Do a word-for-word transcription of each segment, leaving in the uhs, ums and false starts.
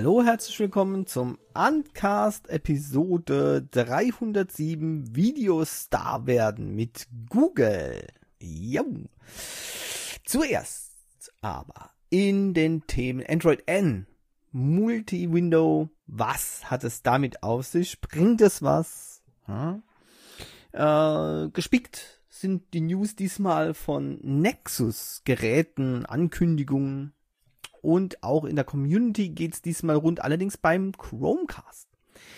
Hallo, herzlich willkommen zum Uncast Episode dreihundertsieben Videostar werden mit Google. Jo. Zuerst aber in den Themen Android N, Multi-Window, was hat es damit auf sich? Bringt es was? Hm? Äh, gespickt sind die News diesmal von Nexus-Geräten, Ankündigungen. Und auch in der Community geht es diesmal rund, allerdings beim Chromecast.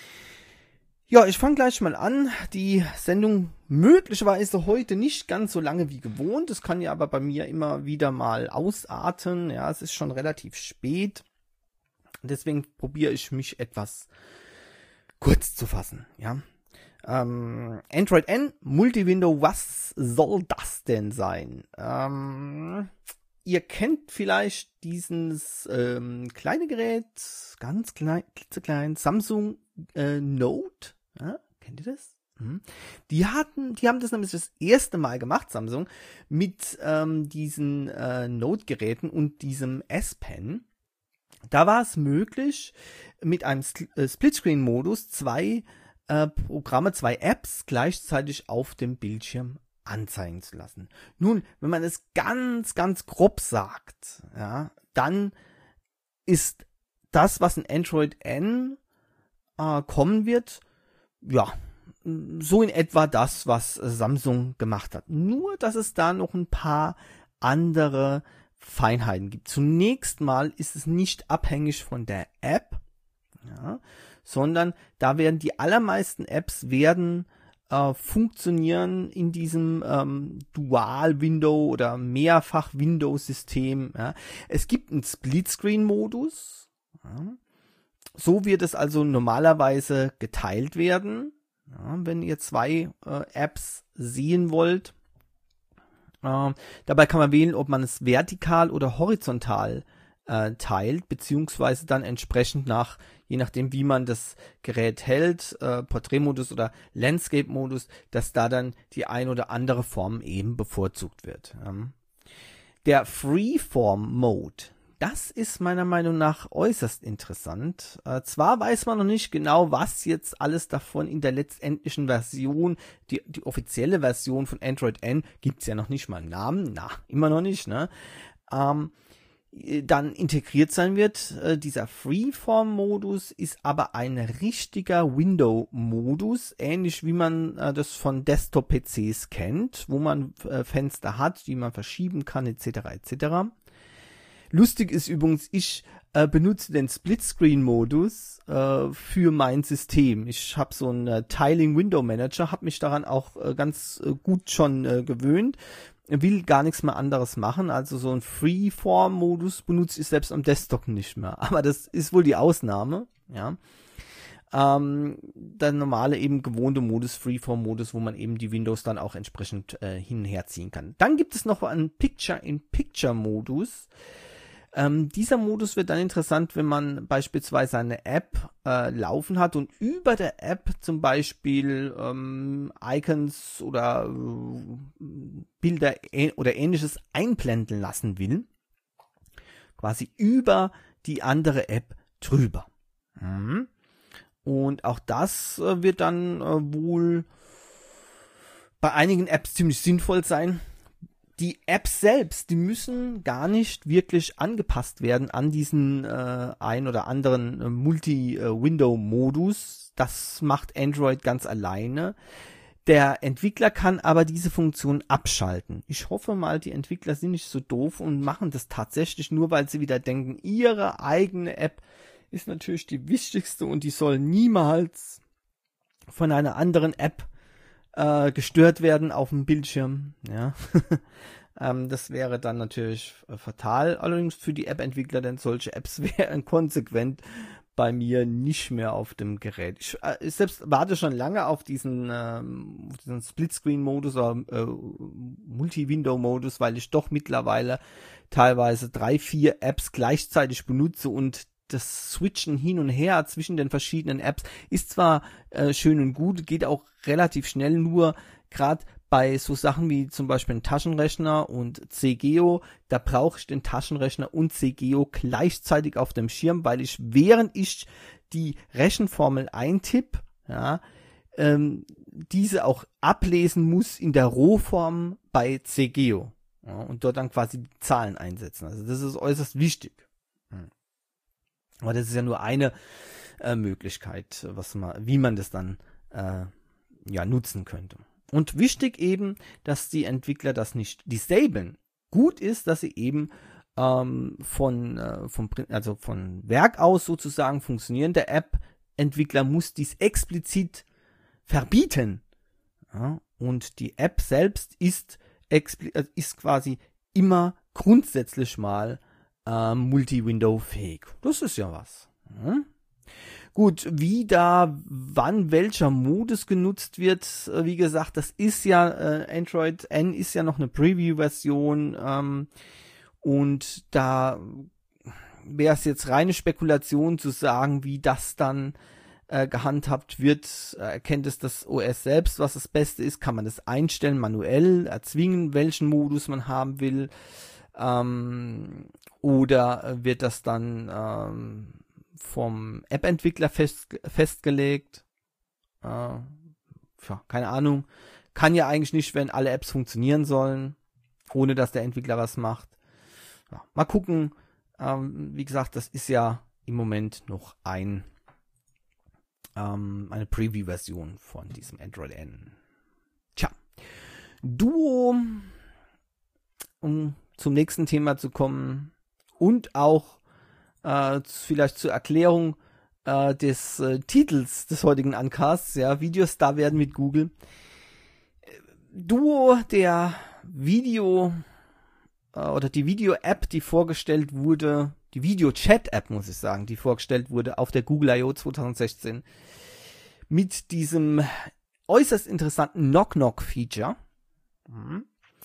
Ja, ich fange gleich mal an. Die Sendung möglicherweise heute nicht ganz so lange wie gewohnt. Das kann ja aber bei mir immer wieder mal ausarten. Ja, es ist schon relativ spät. Deswegen probiere ich mich etwas kurz zu fassen. Ja. Ähm, Android N, Multi-Window, was soll das denn sein? Ähm... Ihr kennt vielleicht dieses ähm, kleine Gerät, ganz klein, klitzeklein, Samsung äh, Note. Ja, kennt ihr das? Mhm. Die hatten, die haben das nämlich das erste Mal gemacht, Samsung, mit ähm, diesen äh, Note-Geräten und diesem S-Pen. Da war es möglich, mit einem äh, Splitscreen-Modus zwei äh, Programme, zwei Apps gleichzeitig auf dem Bildschirm anzeigen zu lassen. Nun, wenn man es ganz, ganz grob sagt, ja, dann ist das, was in Android N äh, kommen wird, ja, so in etwa das, was Samsung gemacht hat. Nur, dass es da noch ein paar andere Feinheiten gibt. Zunächst mal ist es nicht abhängig von der App, ja, sondern da werden die allermeisten Apps werden Äh, funktionieren in diesem ähm, Dual-Window oder Mehrfach-Window-System. Ja. Es gibt einen Split-Screen-Modus. Ja. So wird es also normalerweise geteilt werden, ja, wenn ihr zwei äh, Apps sehen wollt. Äh, dabei kann man wählen, ob man es vertikal oder horizontal äh, teilt, beziehungsweise dann entsprechend nach, je nachdem wie man das Gerät hält, äh, Porträtmodus oder Landscape-Modus, dass da dann die ein oder andere Form eben bevorzugt wird. Ähm, der Freeform-Mode, das ist meiner Meinung nach äußerst interessant. Äh, zwar weiß man noch nicht genau, was jetzt alles davon in der letztendlichen Version, die, die offizielle Version von Android N, gibt's ja noch nicht mal einen Namen, na, immer noch nicht, ne? Ähm, dann integriert sein wird. Äh, dieser Freeform-Modus ist aber ein richtiger Window-Modus, ähnlich wie man äh, das von Desktop-P Cs kennt, wo man äh, Fenster hat, die man verschieben kann, et cetera et cetera. Lustig ist übrigens, ich äh, benutze den Split-Screen-Modus äh, für mein System. Ich habe so einen äh, Tiling-Window-Manager, habe mich daran auch äh, ganz äh, gut schon äh, gewöhnt. Will gar nichts mehr anderes machen, also so ein Freeform-Modus benutze ich selbst am Desktop nicht mehr, aber das ist wohl die Ausnahme, ja. Ähm, der normale eben gewohnte Modus, Freeform-Modus, wo man eben die Windows dann auch entsprechend äh, hin und her ziehen kann. Dann gibt es noch einen Picture-in-Picture-Modus. Ähm, dieser Modus wird dann interessant, wenn man beispielsweise eine App äh, laufen hat und über der App zum Beispiel ähm, Icons oder äh, Bilder äh, oder ähnliches einblenden lassen will. Quasi über die andere App drüber. Mhm. Und auch das äh, wird dann äh, wohl bei einigen Apps ziemlich sinnvoll sein. Die Apps selbst, die müssen gar nicht wirklich angepasst werden an diesen äh, ein oder anderen äh, Multi-Window-Modus. Das macht Android ganz alleine. Der Entwickler kann aber diese Funktion abschalten. Ich hoffe mal, die Entwickler sind nicht so doof und machen das tatsächlich nur, weil sie wieder denken, ihre eigene App ist natürlich die wichtigste und die soll niemals von einer anderen App äh, gestört werden auf dem Bildschirm. Ja. ähm, das wäre dann natürlich äh, fatal. Allerdings für die App-Entwickler, denn solche Apps wären konsequent bei mir nicht mehr auf dem Gerät. Ich, äh, ich selbst warte schon lange auf diesen, ähm, diesen Split-Screen-Modus oder äh, Multi-Window-Modus, weil ich doch mittlerweile teilweise drei, vier Apps gleichzeitig benutze und das Switchen hin und her zwischen den verschiedenen Apps ist zwar äh, schön und gut, geht auch relativ schnell, nur gerade bei so Sachen wie zum Beispiel ein Taschenrechner und C G O, da brauche ich den Taschenrechner und C G O gleichzeitig auf dem Schirm, weil ich, während ich die Rechenformel eintippe, ja, ähm, diese auch ablesen muss in der Rohform bei C G O, ja, und dort dann quasi die Zahlen einsetzen. Also das ist äußerst wichtig. Hm. Aber das ist ja nur eine äh, Möglichkeit, was man, wie man das dann äh, ja nutzen könnte. Und wichtig eben, dass die Entwickler das nicht disablen. Gut ist, dass sie eben ähm, von, äh, vom, also von Werk aus sozusagen funktionierende App-Entwickler muss dies explizit verbieten. Ja, und die App selbst ist, expli- ist quasi immer grundsätzlich mal äh, Multi-Window-fähig. Das ist ja was. Ja. Gut, wie da, wann welcher Modus genutzt wird, wie gesagt, das ist ja, äh, Android N ist ja noch eine Preview-Version, ähm, und da wäre es jetzt reine Spekulation zu sagen, wie das dann äh, gehandhabt wird. Erkennt es das O S selbst, was das Beste ist? Kann man das einstellen, manuell, erzwingen, welchen Modus man haben will? Ähm, oder wird das dann ähm, vom App-Entwickler fest, festgelegt. Äh, ja, keine Ahnung. Kann ja eigentlich nicht, wenn alle Apps funktionieren sollen, ohne dass der Entwickler was macht. Ja, mal gucken. Ähm, wie gesagt, das ist ja im Moment noch ein ähm, eine Preview-Version von diesem Android N. Tja. Duo, um zum nächsten Thema zu kommen und auch Äh, vielleicht zur Erklärung äh, des äh, Titels des heutigen Uncasts, ja, Videostar werden mit Google. Duo, der Video äh, oder die Video-App, die vorgestellt wurde, die Video-Chat-App, muss ich sagen, die vorgestellt wurde auf der Google I O zwanzig sechzehn mit diesem äußerst interessanten Knock-Knock-Feature. Mhm.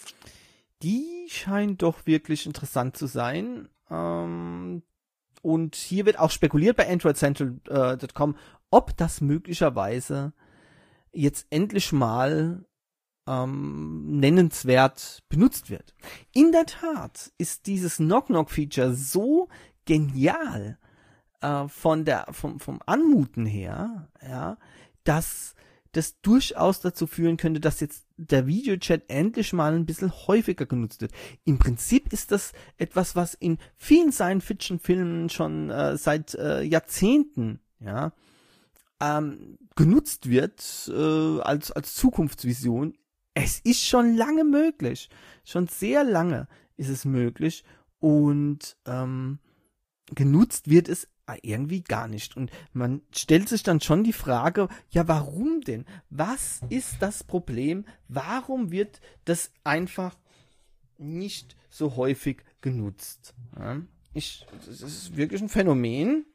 Die scheint doch wirklich interessant zu sein. Ähm, Und hier wird auch spekuliert bei Android Central Punkt com, ob das möglicherweise jetzt endlich mal ähm, nennenswert benutzt wird. In der Tat ist dieses Knock-Knock-Feature so genial äh, von der vom, vom Anmuten her, ja, dass das durchaus dazu führen könnte, dass jetzt der Videochat endlich mal ein bisschen häufiger genutzt wird. Im Prinzip ist das etwas, was in vielen Science-Fiction-Filmen schon äh, seit äh, Jahrzehnten, ja, ähm, genutzt wird äh, als als Zukunftsvision. Es ist schon lange möglich, schon sehr lange ist es möglich und ähm, genutzt wird es irgendwie gar nicht. Und man stellt sich dann schon die Frage, ja, warum denn? Was ist das Problem? Warum wird das einfach nicht so häufig genutzt? Ja, ich, das ist wirklich ein Phänomen.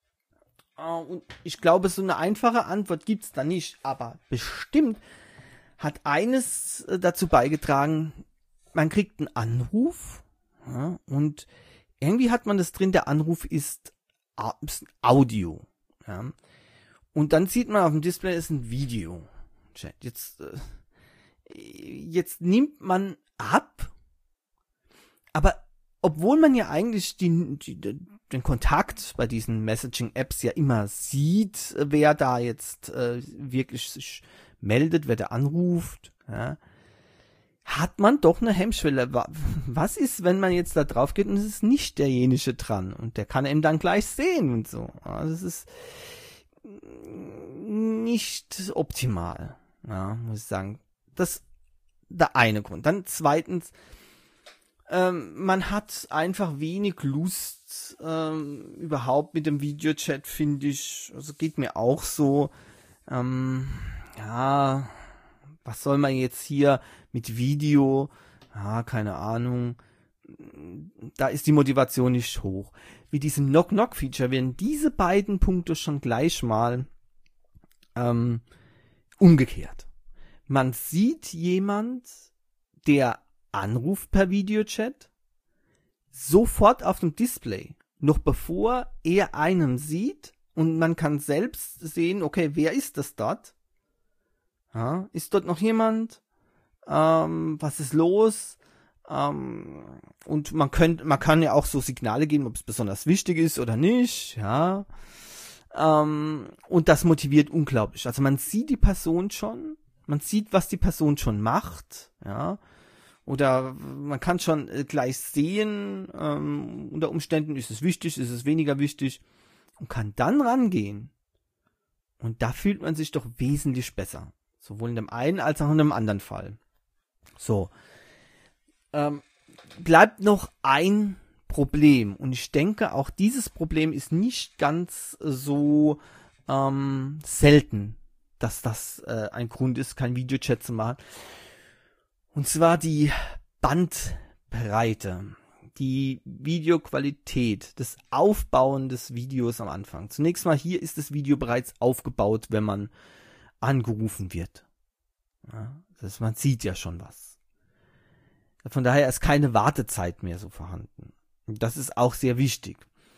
Und ich glaube, so eine einfache Antwort gibt es da nicht. Aber bestimmt hat eines dazu beigetragen, man kriegt einen Anruf, ja, und irgendwie hat man das drin, der Anruf ist Audio, ja. Und dann sieht man auf dem Display ist ein Video. Jetzt, äh, jetzt nimmt man ab, aber obwohl man ja eigentlich die, die, den Kontakt bei diesen Messaging-Apps ja immer sieht, wer da jetzt äh, wirklich sich meldet, wer da anruft, ja, hat man doch eine Hemmschwelle. Was ist, wenn man jetzt da drauf geht und es ist nicht derjenige dran und der kann ihn dann gleich sehen und so. Also es ist nicht optimal, ja, muss ich sagen. Das ist der eine Grund. Dann zweitens, ähm, man hat einfach wenig Lust ähm, überhaupt mit dem Videochat, finde ich. Also geht mir auch so. Ähm, ja, was soll man jetzt hier mit Video? Ja, keine Ahnung. Da ist die Motivation nicht hoch. Mit diesem Knock-Knock-Feature werden diese beiden Punkte schon gleich mal ähm, umgekehrt. Man sieht jemand, der anruft per Videochat, sofort auf dem Display, noch bevor er einen sieht, und man kann selbst sehen, okay, wer ist das dort? Ja, ist dort noch jemand? ähm, was ist los? Ähm, und man könnte, man kann ja auch so Signale geben, ob es besonders wichtig ist oder nicht, ja. Ähm, und das motiviert unglaublich. Also man sieht die Person schon, man sieht, was die Person schon macht, ja. Oder man kann schon äh, gleich sehen, ähm, unter Umständen ist es wichtig, ist es weniger wichtig und kann dann rangehen. Und da fühlt man sich doch wesentlich besser. Sowohl in dem einen als auch in dem anderen Fall. So. Ähm, bleibt noch ein Problem. Und ich denke, auch dieses Problem ist nicht ganz so ähm, selten, dass das äh, ein Grund ist, kein Videochat zu machen. Und zwar die Bandbreite, die Videoqualität, das Aufbauen des Videos am Anfang. Zunächst mal, hier ist das Video bereits aufgebaut, wenn man angerufen wird. Ja, das heißt, man sieht ja schon was. Von daher ist keine Wartezeit mehr so vorhanden. Das ist auch sehr wichtig.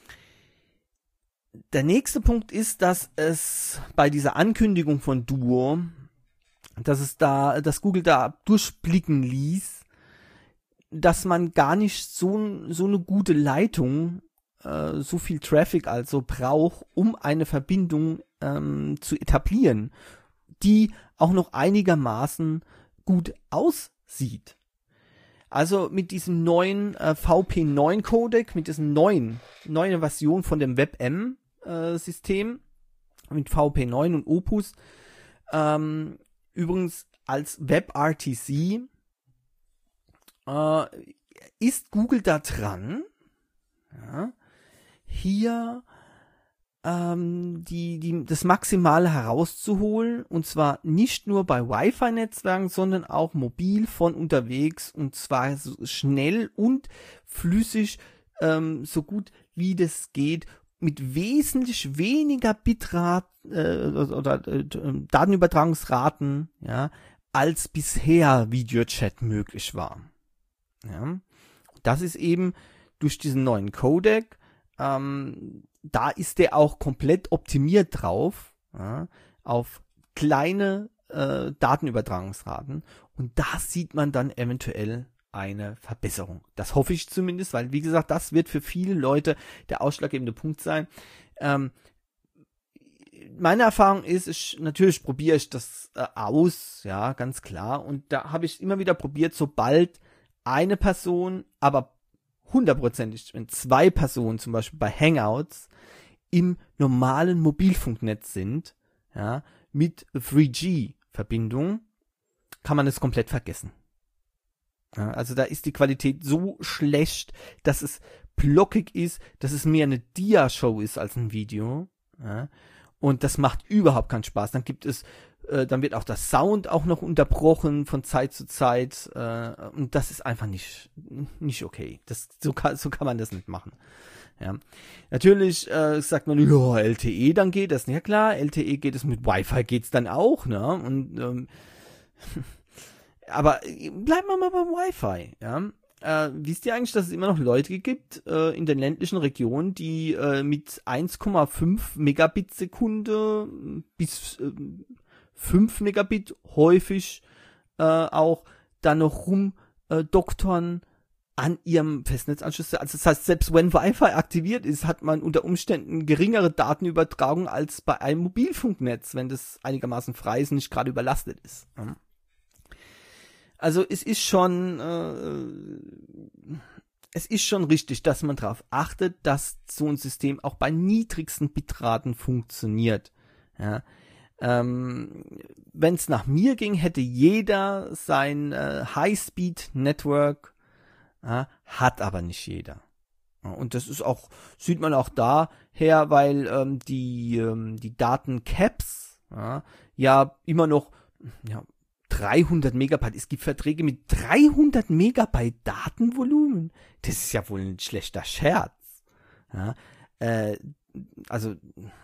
Der nächste Punkt ist, dass es bei dieser Ankündigung von Duo, dass es da, dass Google da durchblicken ließ, dass man gar nicht so, so eine gute Leitung, äh, so viel Traffic also braucht, um eine Verbindung ähm, zu etablieren, die auch noch einigermaßen gut aussieht. Also mit diesem neuen äh, V P neun Codec, mit diesem neuen, neuen Version von dem WebM-System, äh, mit V P neun und Opus, ähm, übrigens als WebRTC, äh, ist Google da dran, ja, hier ähm, die, die, das Maximale herauszuholen, und zwar nicht nur bei Wi-Fi-Netzwerken, sondern auch mobil von unterwegs, und zwar so schnell und flüssig, ähm, so gut wie das geht, mit wesentlich weniger Bitrate äh, oder äh, Datenübertragungsraten, ja, als bisher Videochat möglich war. Ja. Das ist eben durch diesen neuen Codec, ähm, da ist der auch komplett optimiert drauf, ja, auf kleine äh, Datenübertragungsraten, und da sieht man dann eventuell eine Verbesserung. Das hoffe ich zumindest, weil, wie gesagt, das wird für viele Leute der ausschlaggebende Punkt sein. Ähm, meine Erfahrung ist, ich, natürlich probiere ich das äh, aus, ja, ganz klar, und da habe ich immer wieder probiert, sobald eine Person, aber hundertprozentig, wenn zwei Personen zum Beispiel bei Hangouts im normalen Mobilfunknetz sind, ja, mit drei G Verbindung, kann man es komplett vergessen. Ja, also da ist die Qualität so schlecht, dass es blockig ist, dass es mehr eine Dia-Show ist als ein Video. Ja, und das macht überhaupt keinen Spaß. Dann gibt es, äh, dann wird auch der Sound auch noch unterbrochen von Zeit zu Zeit, äh, und das ist einfach nicht nicht okay. Das so kann so kann man das nicht machen. Ja, natürlich äh, sagt man, ja, L T E, dann geht das. Ja klar, L T E geht es, mit Wi-Fi geht's dann auch, ne? Und ähm, aber bleiben wir mal beim Wi-Fi, ja. Äh, wisst ihr eigentlich, dass es immer noch Leute gibt äh, in den ländlichen Regionen, die äh, mit eins Komma fünf Megabit Sekunde bis äh, fünf Megabit häufig äh, auch da noch rumdoktern an ihrem Festnetzanschluss. Also das heißt, selbst wenn Wi-Fi aktiviert ist, hat man unter Umständen geringere Datenübertragung als bei einem Mobilfunknetz, wenn das einigermaßen frei ist und nicht gerade überlastet ist. Ja. Also es ist schon, äh, es ist schon richtig, dass man darauf achtet, dass so ein System auch bei niedrigsten Bitraten funktioniert. Ja. Ähm, wenn es nach mir ging, hätte jeder sein äh, High-Speed-Network, ja, hat aber nicht jeder. Ja, und das ist auch, sieht man auch daher, weil ähm, die ähm, die Datencaps ja, ja immer noch ja, dreihundert Megabyte. Es gibt Verträge mit dreihundert Megabyte Datenvolumen. Das ist ja wohl ein schlechter Scherz. Ja, äh, also,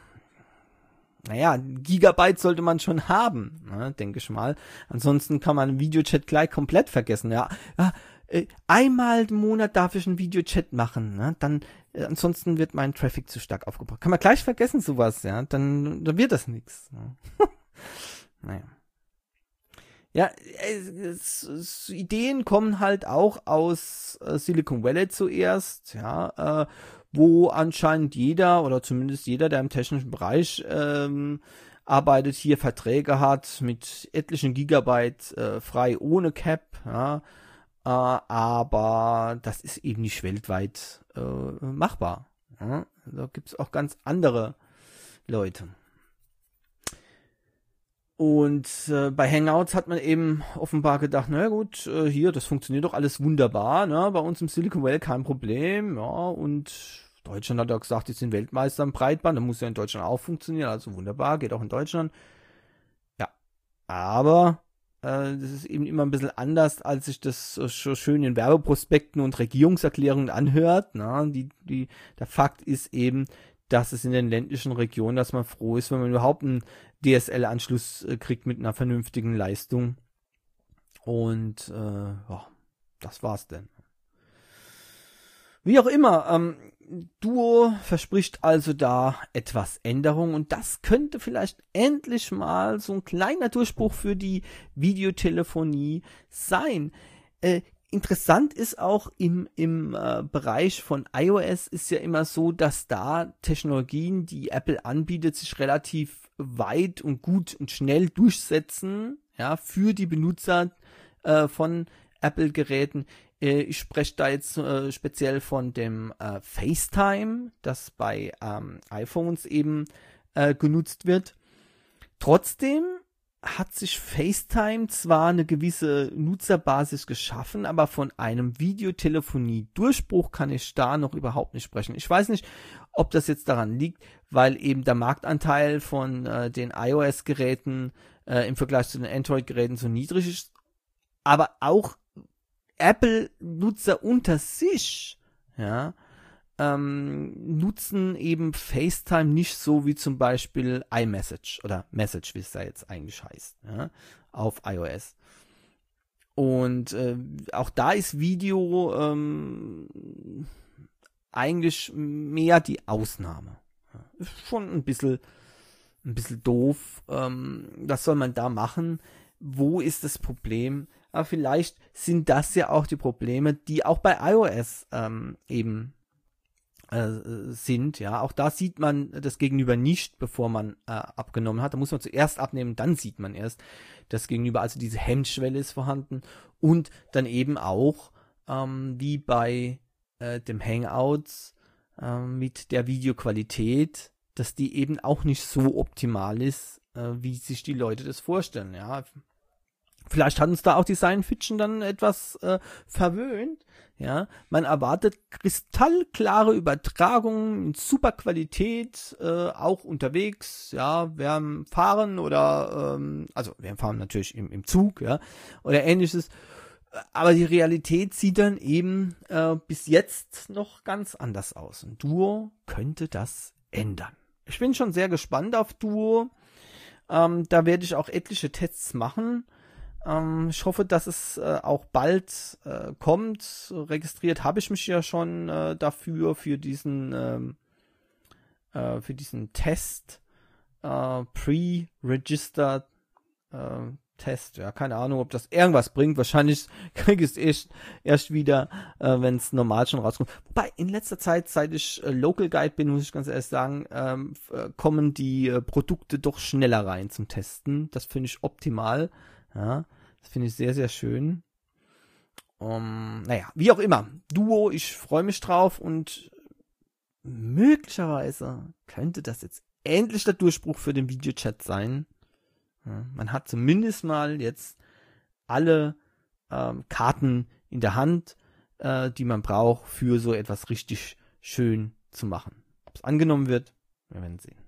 naja, Gigabyte sollte man schon haben, ne, denke ich mal. Ansonsten kann man einen Videochat gleich komplett vergessen. Ja, ja äh, einmal im Monat darf ich einen Videochat machen. Ne, dann, äh, ansonsten wird mein Traffic zu stark aufgebracht. Kann man gleich vergessen sowas. Ja, dann, dann wird das nichts. Ne? Naja. Ja, es, es, Ideen kommen halt auch aus äh, Silicon Valley zuerst, ja, äh, wo anscheinend jeder oder zumindest jeder, der im technischen Bereich ähm, arbeitet, hier Verträge hat mit etlichen Gigabyte äh, frei ohne Cap, ja, äh, aber das ist eben nicht weltweit äh, machbar. Ja. Da gibt es auch ganz andere Leute. Und äh, bei Hangouts hat man eben offenbar gedacht, na gut, äh, hier, das funktioniert doch alles wunderbar, ne? Bei uns im Silicon Valley kein Problem, ja, und Deutschland hat ja gesagt, die sind Weltmeister im Breitband, dann muss ja in Deutschland auch funktionieren, also wunderbar, geht auch in Deutschland. Ja, aber äh, das ist eben immer ein bisschen anders, als sich das so schön in Werbeprospekten und Regierungserklärungen anhört, ne? Die, die, der Fakt ist eben, dass es in den ländlichen Regionen, dass man froh ist, wenn man überhaupt einen D S L-Anschluss äh, kriegt mit einer vernünftigen Leistung. Und äh, ja, das war's denn. Wie auch immer, ähm, Duo verspricht also da etwas Änderung und das könnte vielleicht endlich mal so ein kleiner Durchbruch für die Videotelefonie sein. Äh, Interessant ist auch im, im äh, Bereich von iOS ist ja immer so, dass da Technologien, die Apple anbietet, sich relativ weit und gut und schnell durchsetzen, ja, für die Benutzer äh, von Apple-Geräten. Äh, ich spreche da jetzt äh, speziell von dem äh, FaceTime, das bei ähm, iPhones eben äh, genutzt wird. Trotzdem hat sich FaceTime zwar eine gewisse Nutzerbasis geschaffen, aber von einem Videotelefonie-Durchbruch kann ich da noch überhaupt nicht sprechen. Ich weiß nicht, ob das jetzt daran liegt, weil eben der Marktanteil von äh, den iOS-Geräten äh, im Vergleich zu den Android-Geräten so niedrig ist, aber auch Apple-Nutzer unter sich, ja, Ähm, nutzen eben FaceTime nicht so wie zum Beispiel iMessage oder Message, wie es da jetzt eigentlich heißt, ja, auf iOS. Und äh, auch da ist Video ähm, eigentlich mehr die Ausnahme. Ja, ist schon ein bisschen, ein bisschen doof. Ähm, was soll man da machen? Wo ist das Problem? Aber vielleicht sind das ja auch die Probleme, die auch bei iOS ähm, eben sind, ja, auch da sieht man das Gegenüber nicht, bevor man äh, abgenommen hat. Da muss man zuerst abnehmen, dann sieht man erst das Gegenüber, also diese Hemmschwelle ist vorhanden und dann eben auch ähm, wie bei äh, dem Hangouts äh, mit der Videoqualität, dass die eben auch nicht so optimal ist, äh, wie sich die Leute das vorstellen, ja. Vielleicht hat uns da auch die Science Fiction dann etwas äh, verwöhnt. Ja, man erwartet kristallklare Übertragungen in super Qualität, äh, auch unterwegs. Ja, während Fahren oder ähm, also während Fahren natürlich im, im Zug, ja, oder Ähnliches. Aber die Realität sieht dann eben äh, bis jetzt noch ganz anders aus. Und Duo könnte das ändern. Ich bin schon sehr gespannt auf Duo. Ähm, da werde ich auch etliche Tests machen. Ähm, ich hoffe, dass es äh, auch bald äh, kommt. Registriert habe ich mich ja schon äh, dafür, für diesen, ähm, äh, für diesen Test, äh, Pre-Registered äh, Test. Ja, keine Ahnung, ob das irgendwas bringt. Wahrscheinlich kriege ich es erst, erst wieder, äh, wenn es normal schon rauskommt. Wobei, in letzter Zeit, seit ich äh, Local Guide bin, muss ich ganz ehrlich sagen, ähm, äh, kommen die äh, Produkte doch schneller rein zum Testen. Das finde ich optimal. Ja, das finde ich sehr, sehr schön. Um, naja, wie auch immer. Duo, ich freue mich drauf und möglicherweise könnte das jetzt endlich der Durchbruch für den Videochat sein. Ja, man hat zumindest mal jetzt alle ähm, Karten in der Hand, äh, die man braucht, für so etwas richtig schön zu machen. Ob es angenommen wird, wir werden sehen.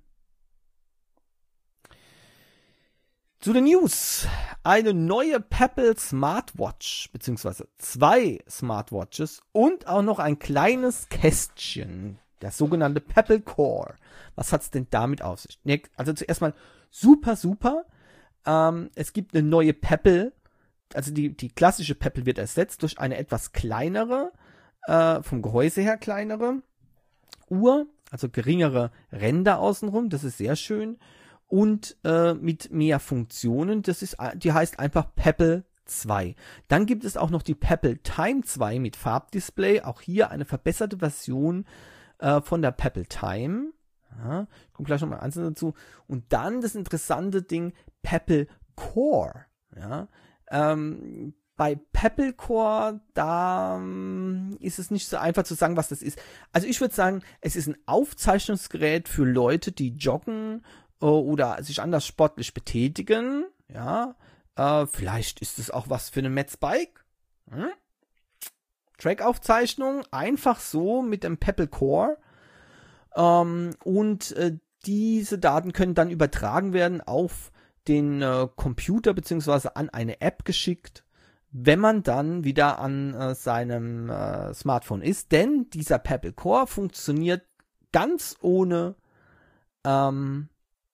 Zu den News. Eine neue Pebble Smartwatch, beziehungsweise zwei Smartwatches und auch noch ein kleines Kästchen, der sogenannte Pebble Core. Was hat's denn damit auf sich? Also zuerst mal super, super. Ähm, es gibt eine neue Pebble, also die, die klassische Pebble wird ersetzt durch eine etwas kleinere, äh, vom Gehäuse her kleinere Uhr, also geringere Ränder außenrum, das ist sehr schön. und äh, mit mehr Funktionen. Das ist, die heißt einfach Pebble zwei. Dann gibt es auch noch die Pebble Time zwei mit Farbdisplay. Auch hier eine verbesserte Version äh, von der Pebble Time. Ja, ich komme gleich nochmal einzeln dazu. Und dann das interessante Ding Pebble Core. Ja, ähm, bei Pebble Core, da ähm, ist es nicht so einfach zu sagen, was das ist. Also ich würde sagen, es ist ein Aufzeichnungsgerät für Leute, die joggen äh, oder sich anders sportlich betätigen. Ja, äh, vielleicht ist es auch was für eine Metzbike. Hm? Track-Aufzeichnung, einfach so mit dem Pebble Core. Ähm, und äh, diese Daten können dann übertragen werden auf den äh, Computer beziehungsweise an eine App geschickt, wenn man dann wieder an äh, seinem äh, Smartphone ist. Denn dieser Pebble Core funktioniert ganz ohne ähm,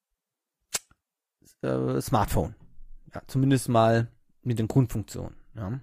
äh, Smartphone. Ja, zumindest mal mit den Grundfunktionen. Ja.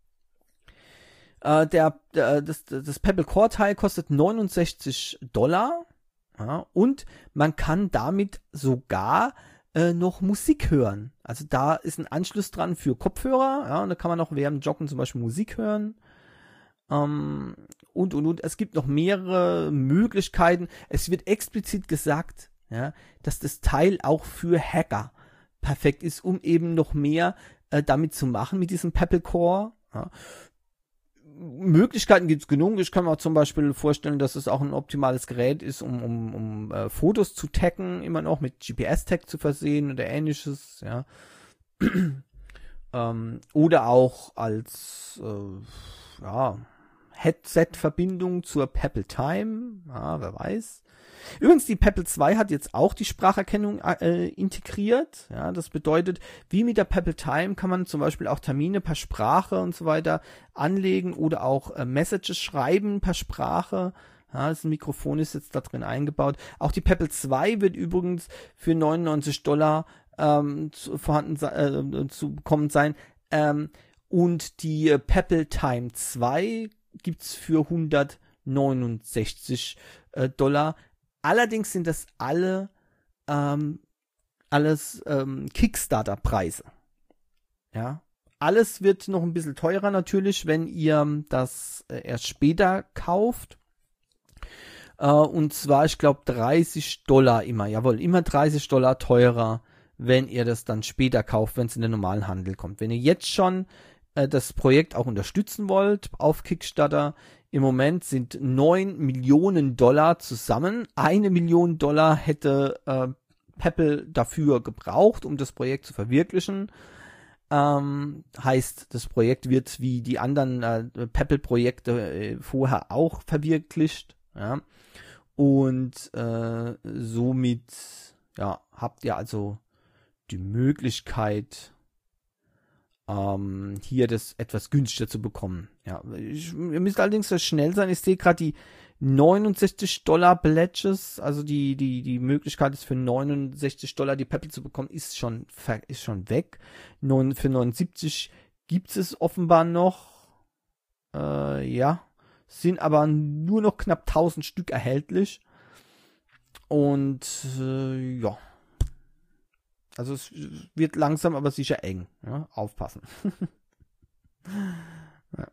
Äh, der, der, das, das Pebble Core Teil kostet neunundsechzig Dollar. Ja, und man kann damit sogar äh, noch Musik hören. Also da ist ein Anschluss dran für Kopfhörer. Ja, und da kann man auch während Joggen zum Beispiel Musik hören. Ähm, und, und, und. Es gibt noch mehrere Möglichkeiten. Es wird explizit gesagt, ja, dass das Teil auch für Hacker perfekt ist, um eben noch mehr äh, damit zu machen mit diesem Pebble Core. Ja. Möglichkeiten gibt es genug. Ich kann mir zum Beispiel vorstellen, dass es auch ein optimales Gerät ist, um, um, um äh, Fotos zu taggen, immer noch mit G P S-Tag zu versehen oder ähnliches, ja. ähm, oder auch als äh, ja, Headset-Verbindung zur Pebble Time, ja, wer weiß. Übrigens, die Pebble zwei hat jetzt auch die Spracherkennung äh, integriert. Ja, das bedeutet, wie mit der Pebble Time kann man zum Beispiel auch Termine per Sprache und so weiter anlegen oder auch äh, Messages schreiben per Sprache. Ja, das Mikrofon ist jetzt da drin eingebaut. Auch die Pebble zwei wird übrigens für neunundneunzig Dollar ähm, zu, vorhanden äh, zu bekommen sein. Ähm, und die äh, Pebble Time zwei gibt's für hundertneunundsechzig äh, Dollar. Allerdings sind das alle ähm, alles ähm, Kickstarter-Preise. Ja, alles wird noch ein bisschen teurer natürlich, wenn ihr das äh, erst später kauft. Äh, und zwar, ich glaube, dreißig Dollar immer. Jawohl, immer dreißig Dollar teurer, wenn ihr das dann später kauft, wenn es in den normalen Handel kommt. Wenn ihr jetzt schon äh, das Projekt auch unterstützen wollt auf Kickstarter, im Moment sind neun Millionen Dollar zusammen. Eine Million Dollar hätte äh, Pebble dafür gebraucht, um das Projekt zu verwirklichen. Ähm, heißt, das Projekt wird wie die anderen äh, Pebble-Projekte äh, vorher auch verwirklicht. Ja? Und äh, somit ja, habt ihr also die Möglichkeit, Ähm, hier das etwas günstiger zu bekommen. Ja, ich, ihr müsst allerdings sehr schnell sein. Ich sehe gerade die neunundsechzig Dollar Pledges, also die die die Möglichkeit ist für neunundsechzig Dollar die Pebble zu bekommen, ist schon ist schon weg. Nun für neunundsiebzig gibt es offenbar noch. Äh, ja, sind aber nur noch knapp tausend Stück erhältlich. Und äh, ja. Also es wird langsam, aber sicher eng. Ja, aufpassen. Ja.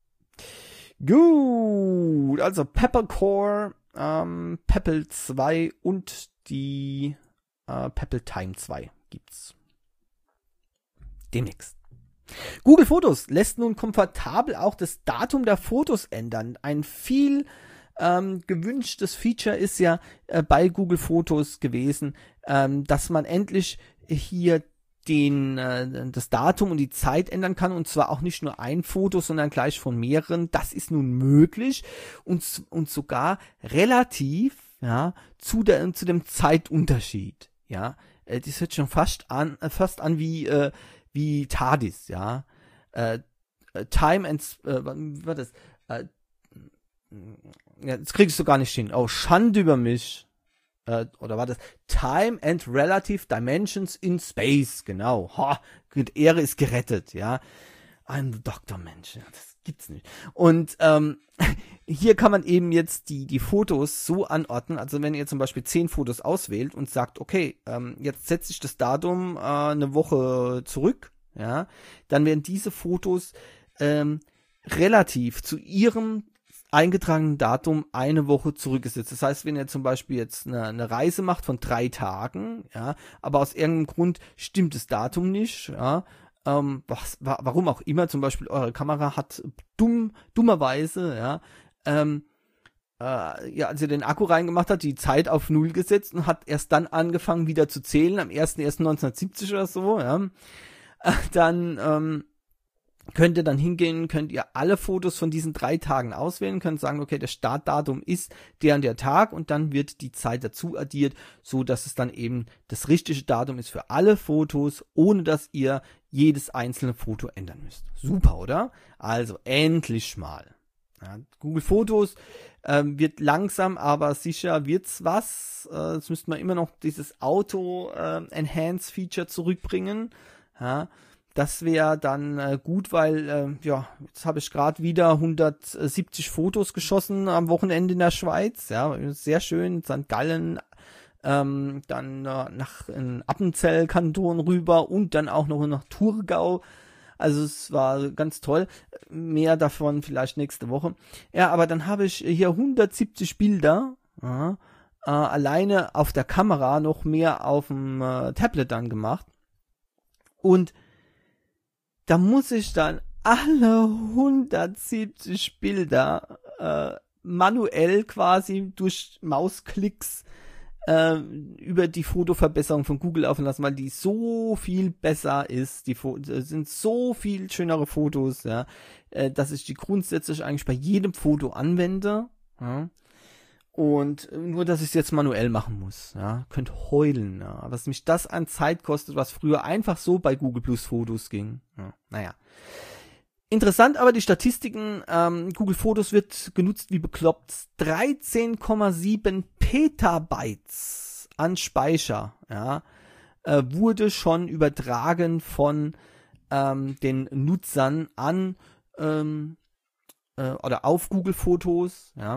Gut, also Pebble Core, ähm, Pebble zwei und die äh, Pebble Time zwei gibt's demnächst. Google Fotos lässt nun komfortabel auch das Datum der Fotos ändern. Ein viel ähm, gewünschtes Feature ist ja äh, bei Google Fotos gewesen, ähm, dass man endlich hier den äh, das Datum und die Zeit ändern kann, und zwar auch nicht nur ein Foto, sondern gleich von mehreren. Das ist nun möglich und und sogar relativ, ja, zu der zu dem Zeitunterschied, ja. Äh, das hört schon fast an äh, fast an wie äh, wie TARDIS, ja. Äh, äh, Time and äh, wie war das? Äh, ja, das krieg ich so gar nicht hin. Oh, Schande über mich. Äh, oder war das Time and Relative Dimensions in Space, genau. Ha, die Ehre ist gerettet, ja. I'm the Doctor, Mensch. Ja, das Gibt's nicht. Und ähm, hier kann man eben jetzt die die Fotos so anordnen, also wenn ihr zum Beispiel zehn Fotos auswählt und sagt, okay, ähm, jetzt setze ich das Datum äh, eine Woche zurück, ja, dann werden diese Fotos ähm, relativ zu ihrem eingetragenen Datum eine Woche zurückgesetzt. Das heißt, wenn ihr zum Beispiel jetzt eine, eine Reise macht von drei Tagen, ja, aber aus irgendeinem Grund stimmt das Datum nicht, ja, Ähm, was, wa- warum auch immer, zum Beispiel eure Kamera hat dumm, dummerweise, ja, ähm, äh, ja, als ihr den Akku reingemacht hat, die Zeit auf Null gesetzt und hat erst dann angefangen wieder zu zählen, am ersten ersten neunzehnhundertsiebzig oder so, ja, äh, dann, ähm, könnt ihr dann hingehen, könnt ihr alle Fotos von diesen drei Tagen auswählen, könnt sagen, okay, das Startdatum ist der und der Tag und dann wird die Zeit dazu addiert, so dass es dann eben das richtige Datum ist für alle Fotos, ohne dass ihr jedes einzelne Foto ändern müsst. Super, oder? Also endlich mal. Ja, Google Fotos ähm, wird langsam, aber sicher wird's was. Äh, jetzt müsste man immer noch dieses Auto-Enhance-Feature äh, zurückbringen. Ja, das wäre dann äh, gut, weil, äh, ja, jetzt habe ich gerade wieder hundertsiebzig Fotos geschossen am Wochenende in der Schweiz. Ja, sehr schön, Sankt Gallen, ähm, dann äh, nach in Appenzell-Kanton rüber und dann auch noch nach Thurgau. Also es war ganz toll. Mehr davon vielleicht nächste Woche. Ja, aber dann habe ich hier hundertsiebzig Bilder, ja, äh, alleine auf der Kamera, noch mehr auf dem äh, Tablet dann gemacht. Und da muss ich dann alle hundertsiebzig Bilder äh, manuell quasi durch Mausklicks äh, über die Fotoverbesserung von Google laufen lassen, weil die so viel besser ist. Die Fo- sind so viel schönere Fotos, ja, äh, dass ich die grundsätzlich eigentlich bei jedem Foto anwende. Ja. Und nur, dass ich es jetzt manuell machen muss, ja, könnt heulen, ja, was mich das an Zeit kostet, was früher einfach so bei Google Plus Fotos ging, ja, naja. Interessant aber die Statistiken, ähm, Google Fotos wird genutzt wie bekloppt, dreizehn Komma sieben Petabytes an Speicher, ja, äh, wurde schon übertragen von ähm, den Nutzern an, ähm, äh, oder auf Google Fotos, ja.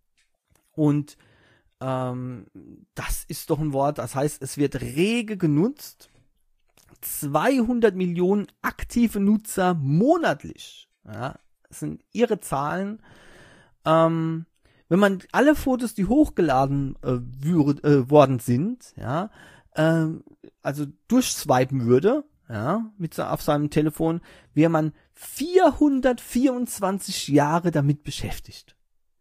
Und ähm, das ist doch ein Wort, das heißt, es wird rege genutzt. zweihundert Millionen aktive Nutzer monatlich. Ja, das sind ihre Zahlen. Ähm, wenn man alle Fotos, die hochgeladen äh, würd, äh, worden sind, ja, äh, also durchswipen würde, ja, mit so, auf seinem Telefon, wäre man vierhundertvierundzwanzig Jahre damit beschäftigt.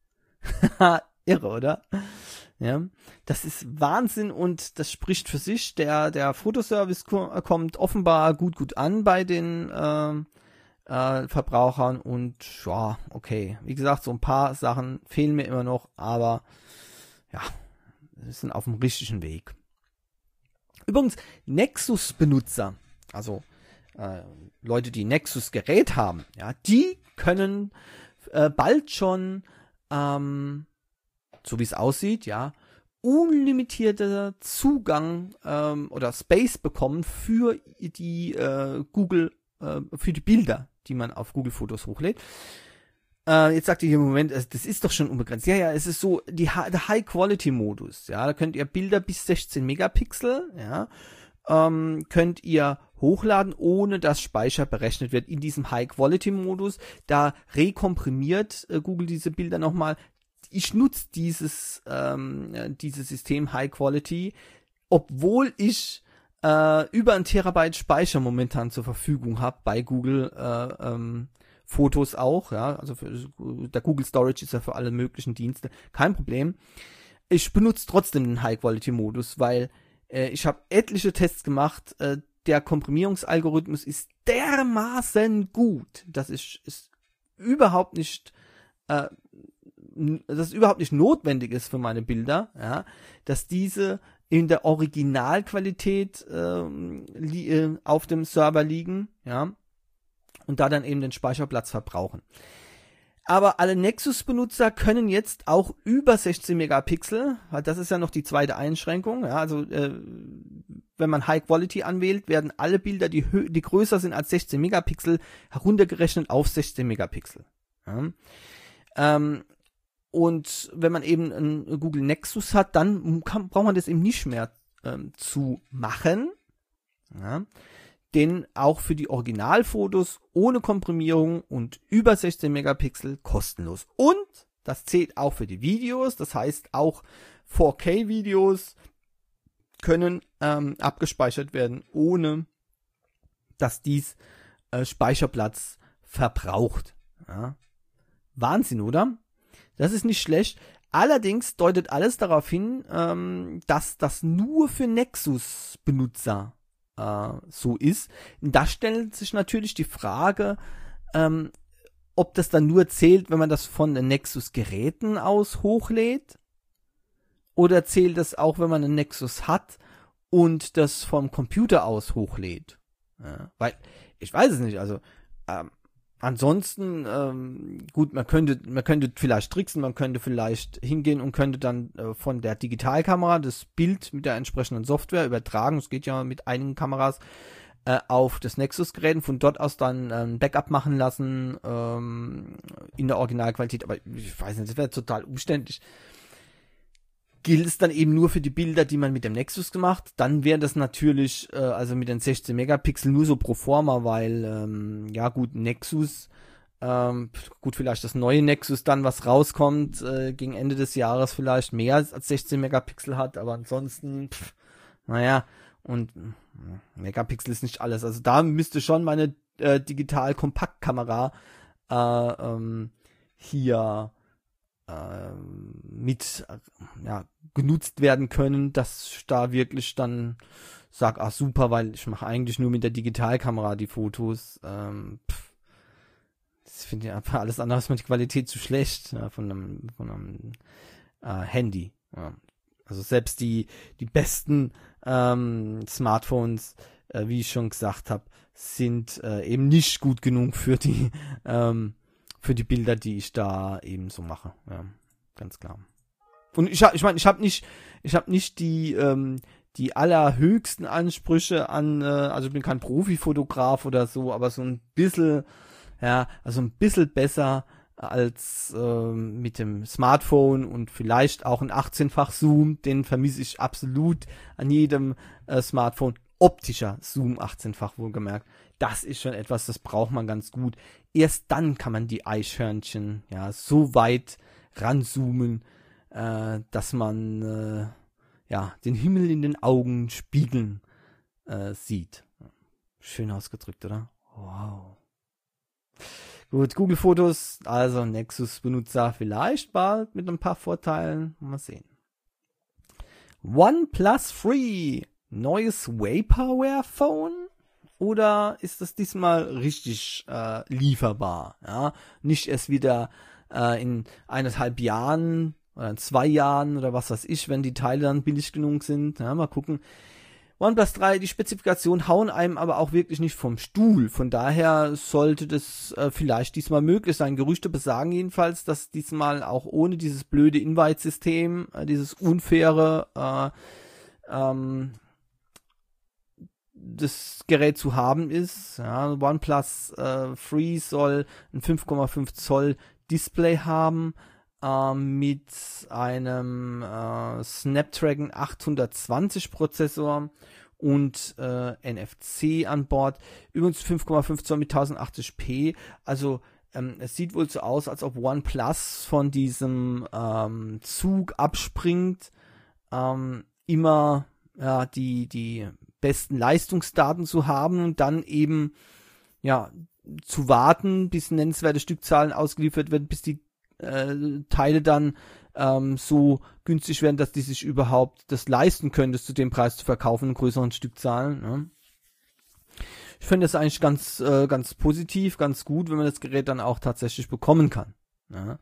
Irre, oder? Ja, das ist Wahnsinn und das spricht für sich. Der der Fotoservice ko- kommt offenbar gut gut an bei den äh, äh, Verbrauchern und ja, okay. Wie gesagt, so ein paar Sachen fehlen mir immer noch, aber ja, wir sind auf dem richtigen Weg. Übrigens, Nexus-Benutzer, also äh, Leute, die Nexus-Gerät haben, ja, die können äh, bald schon ähm, so wie es aussieht, ja, unlimitierter Zugang ähm, oder Space bekommen für die äh, Google, äh, für die Bilder, die man auf Google Fotos hochlädt. Äh, jetzt sagt ihr hier im Moment, das ist doch schon unbegrenzt. Ja, ja, es ist so die, der High-Quality-Modus, ja, da könnt ihr Bilder bis sechzehn Megapixel, ja, ähm, könnt ihr hochladen, ohne dass Speicher berechnet wird in diesem High-Quality-Modus. Da rekomprimiert äh, Google diese Bilder nochmal. Ich nutze dieses ähm, dieses System High Quality, obwohl ich äh, über ein Terabyte Speicher momentan zur Verfügung habe bei Google äh, ähm, Fotos auch, ja, also für, der Google Storage ist ja für alle möglichen Dienste kein Problem. Ich benutze trotzdem den High Quality Modus, weil äh, ich habe etliche Tests gemacht. Äh, der Komprimierungsalgorithmus ist dermaßen gut, dass ich es überhaupt nicht äh, dass es überhaupt nicht notwendig ist für meine Bilder, ja, dass diese in der Originalqualität ähm, li- äh, auf dem Server liegen, ja, und da dann eben den Speicherplatz verbrauchen. Aber alle Nexus-Benutzer können jetzt auch über sechzehn Megapixel, weil das ist ja noch die zweite Einschränkung. Ja, also äh, wenn man High Quality anwählt, werden alle Bilder, die, hö- die größer sind als sechzehn Megapixel, heruntergerechnet auf sechzehn Megapixel. Ja. Ähm, und wenn man eben ein Google Nexus hat, dann kann, braucht man das eben nicht mehr ähm, zu machen. Ja. Denn auch für die Originalfotos ohne Komprimierung und über sechzehn Megapixel kostenlos. Und das zählt auch für die Videos, das heißt auch vier K Videos können ähm, abgespeichert werden, ohne dass dies äh, Speicherplatz verbraucht. Ja. Wahnsinn, oder? Das ist nicht schlecht. Allerdings deutet alles darauf hin, ähm, dass das nur für Nexus-Benutzer so ist. Und da stellt sich natürlich die Frage, ähm, ob das dann nur zählt, wenn man das von den Nexus-Geräten aus hochlädt, oder zählt das auch, wenn man einen Nexus hat und das vom Computer aus hochlädt. Ja, weil, ich weiß es nicht, also ähm, ansonsten, ähm, gut, man könnte, man könnte vielleicht tricksen, man könnte vielleicht hingehen und könnte dann äh, von der Digitalkamera das Bild mit der entsprechenden Software übertragen. Das geht ja mit einigen Kameras äh, auf das Nexus-Gerät und von dort aus dann ein ähm, Backup machen lassen ähm, in der Originalqualität. Aber ich weiß nicht, das wäre total umständlich. Gilt es dann eben nur für die Bilder, die man mit dem Nexus gemacht, dann wäre das natürlich, äh, also mit den sechzehn Megapixel nur so pro forma, weil, ähm, ja gut, Nexus, ähm, gut, vielleicht das neue Nexus dann, was rauskommt, äh, gegen Ende des Jahres vielleicht mehr als sechzehn Megapixel hat, aber ansonsten, pff, naja, und äh, Megapixel ist nicht alles, also da müsste schon meine äh, Digital-Kompaktkamera äh, ähm, hier mit ja, genutzt werden können, dass ich da wirklich dann sag, ach super, weil ich mache eigentlich nur mit der Digitalkamera die Fotos. Ähm, pff, das finde ich einfach alles andere ist mir die Qualität zu schlecht ja, von einem, von einem äh, Handy. Ja. Also selbst die die besten ähm, Smartphones, äh, wie ich schon gesagt habe, sind äh, eben nicht gut genug für die ähm, für die Bilder, die ich da eben so mache, ja, ganz klar. Und ich, ich meine, ich habe nicht, ich habe nicht die ähm, die allerhöchsten Ansprüche an, äh, also ich bin kein Profifotograf oder so, aber so ein bisschen, ja, also ein bisschen besser als äh, mit dem Smartphone und vielleicht auch ein achtzehnfach Zoom, den vermisse ich absolut an jedem äh, Smartphone. Optischer Zoom achtzehnfach wohlgemerkt. Das ist schon etwas, das braucht man ganz gut. Erst dann kann man die Eichhörnchen ja so weit ranzoomen, äh, dass man äh, ja den Himmel in den Augen spiegeln äh, sieht. Schön ausgedrückt, oder? Wow. Gut, Google Fotos, also Nexus-Benutzer vielleicht bald mit ein paar Vorteilen. Mal sehen. OnePlus Free. Neues Vaporware-Phone? Oder ist das diesmal richtig äh, lieferbar? Ja? Nicht erst wieder äh, in eineinhalb Jahren oder in zwei Jahren oder was weiß ich, wenn die Teile dann billig genug sind. Ja, mal gucken. OnePlus drei, die Spezifikationen hauen einem aber auch wirklich nicht vom Stuhl. Von daher sollte das äh, vielleicht diesmal möglich sein. Gerüchte besagen jedenfalls, dass diesmal auch ohne dieses blöde Invite-System, äh, dieses unfaire äh, ähm, das Gerät zu haben ist. Ja, OnePlus äh, Free soll ein fünf Komma fünf Zoll Display haben äh, mit einem äh, Snapdragon achthundertzwanzig Prozessor und äh, N F C an Bord. Übrigens fünf Komma fünf Zoll mit tausendachtzig p. Also ähm, es sieht wohl so aus, als ob OnePlus von diesem ähm, Zug abspringt, ähm, immer ja die die besten Leistungsdaten zu haben und dann eben ja zu warten, bis nennenswerte Stückzahlen ausgeliefert werden, bis die äh, Teile dann ähm, so günstig werden, dass die sich überhaupt das leisten können, das zu dem Preis zu verkaufen in größeren Stückzahlen. Ne? Ich finde das eigentlich ganz äh, ganz positiv, ganz gut, wenn man das Gerät dann auch tatsächlich bekommen kann. Ne?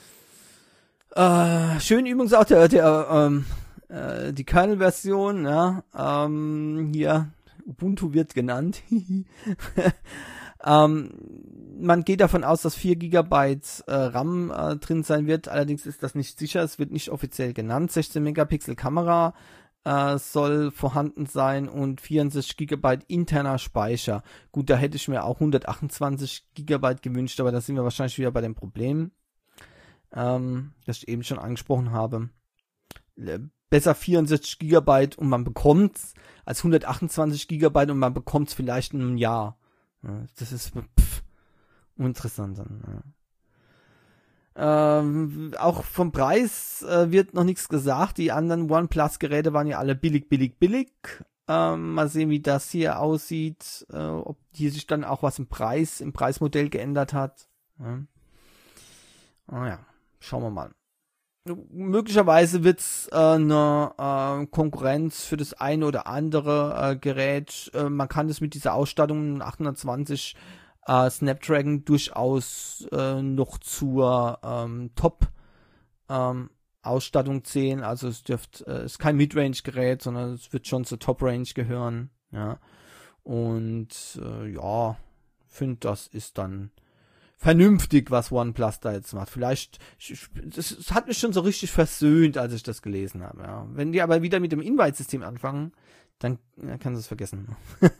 Äh, schön übrigens auch der der ähm, die Kernel-Version, ja, ähm, hier, Ubuntu wird genannt, Ähm, man geht davon aus, dass vier Gigabyte äh, RAM äh, drin sein wird, allerdings ist das nicht sicher, es wird nicht offiziell genannt. sechzehn Megapixel Kamera äh, soll vorhanden sein und vierundsechzig Gigabyte interner Speicher. Gut, da hätte ich mir auch hundertachtundzwanzig Gigabyte gewünscht, aber da sind wir wahrscheinlich wieder bei dem Problem, ähm, das ich eben schon angesprochen habe. Besser vierundsechzig Gigabyte und man bekommt's, als hundertachtundzwanzig Gigabyte und man bekommt's vielleicht in einem Jahr. Ja, das ist pff, uninteressant dann. Ja. Ähm, auch vom Preis äh, wird noch nichts gesagt. Die anderen OnePlus-Geräte waren ja alle billig, billig, billig. Ähm, mal sehen, wie das hier aussieht, äh, ob hier sich dann auch was im Preis, im Preismodell geändert hat. Ja. Ah ja, schauen wir mal. Möglicherweise wird's äh, eine äh, Konkurrenz für das eine oder andere äh, Gerät. Äh, man kann das mit dieser Ausstattung achthundertzwanzig äh, Snapdragon durchaus äh, noch zur ähm, Top ähm, Ausstattung zählen. Also es dürft, äh, ist kein Midrange-Gerät, sondern es wird schon zur Top-Range gehören. Ja. Und äh, ja, finde, das ist dann vernünftig, was OnePlus da jetzt macht. Vielleicht, das, das hat mich schon so richtig versöhnt, als ich das gelesen habe. Ja. Wenn die aber wieder mit dem Invite-System anfangen, dann ja, kannst du es vergessen.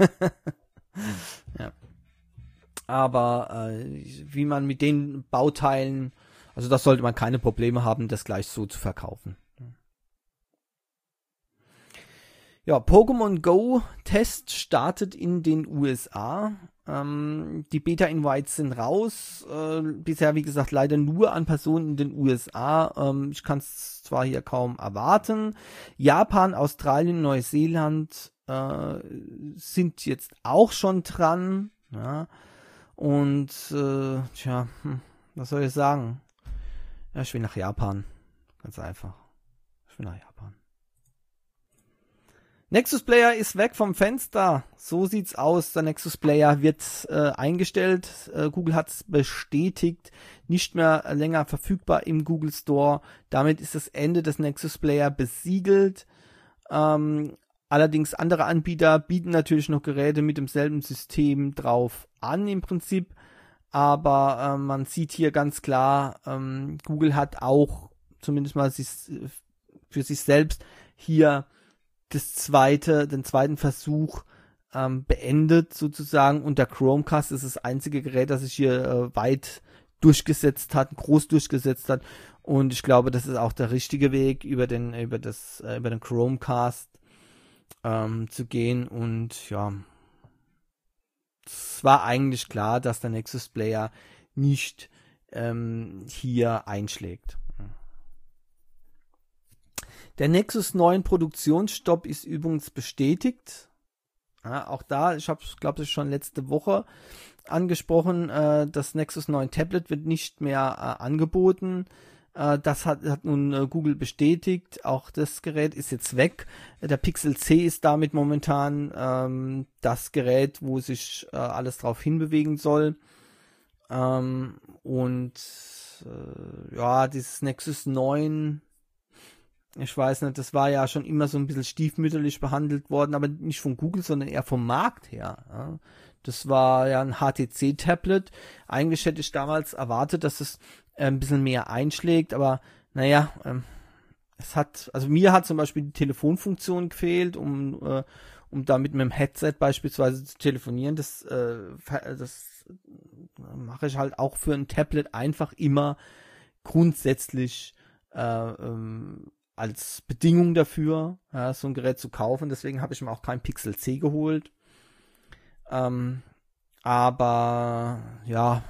Ja. Aber äh, wie man mit den Bauteilen, also das sollte man keine Probleme haben, das gleich so zu verkaufen. Ja, Pokémon Go Test startet in den U S A. Ähm, die Beta-Invites sind raus. Äh, bisher, wie gesagt, leider nur an Personen in den U S A. Ähm, ich kann es zwar hier kaum erwarten. Japan, Australien, Neuseeland äh, sind jetzt auch schon dran. Ja. Und, äh, tja, hm, was soll ich sagen? Ja, ich will nach Japan. Ganz einfach. Ich will nach Japan. Nexus Player ist weg vom Fenster. So sieht's aus. Der Nexus Player wird äh, eingestellt. Äh, Google hat's bestätigt. Nicht mehr länger verfügbar im Google Store. Damit ist das Ende des Nexus Player besiegelt. Ähm, allerdings andere Anbieter bieten natürlich noch Geräte mit demselben System drauf an im Prinzip. Aber äh, man sieht hier ganz klar, ähm, Google hat auch zumindest mal sich, für sich selbst hier das zweite, den zweiten Versuch ähm, beendet sozusagen, und der Chromecast ist das einzige Gerät, das sich hier äh, weit durchgesetzt hat, groß durchgesetzt hat, und ich glaube, das ist auch der richtige Weg, über den über das äh, über den Chromecast ähm, zu gehen. Und ja, es war eigentlich klar, dass der Nexus Player nicht ähm, hier einschlägt. Der Nexus neun Produktionsstopp ist übrigens bestätigt. Ja, auch da, ich habe es, glaube ich, schon letzte Woche angesprochen, äh, das Nexus neun Tablet wird nicht mehr äh, angeboten. Äh, das hat, hat nun äh, Google bestätigt. Auch das Gerät ist jetzt weg. Der Pixel C ist damit momentan ähm, das Gerät, wo sich äh, alles drauf hinbewegen soll. Ähm, und äh, ja, dieses Nexus neun, ich weiß nicht, das war ja schon immer so ein bisschen stiefmütterlich behandelt worden, aber nicht von Google, sondern eher vom Markt her. Ja. Das war ja ein H T C-Tablet. Eigentlich hätte ich damals erwartet, dass es äh, ein bisschen mehr einschlägt, aber naja, ähm, es hat, also mir hat zum Beispiel die Telefonfunktion gefehlt, um, äh, um da mit meinem Headset beispielsweise zu telefonieren. Das, äh, das mache ich halt auch für ein Tablet einfach immer grundsätzlich äh, ähm, als Bedingung dafür, ja, so ein Gerät zu kaufen. Deswegen habe ich mir auch kein Pixel C geholt. Ähm, aber ja,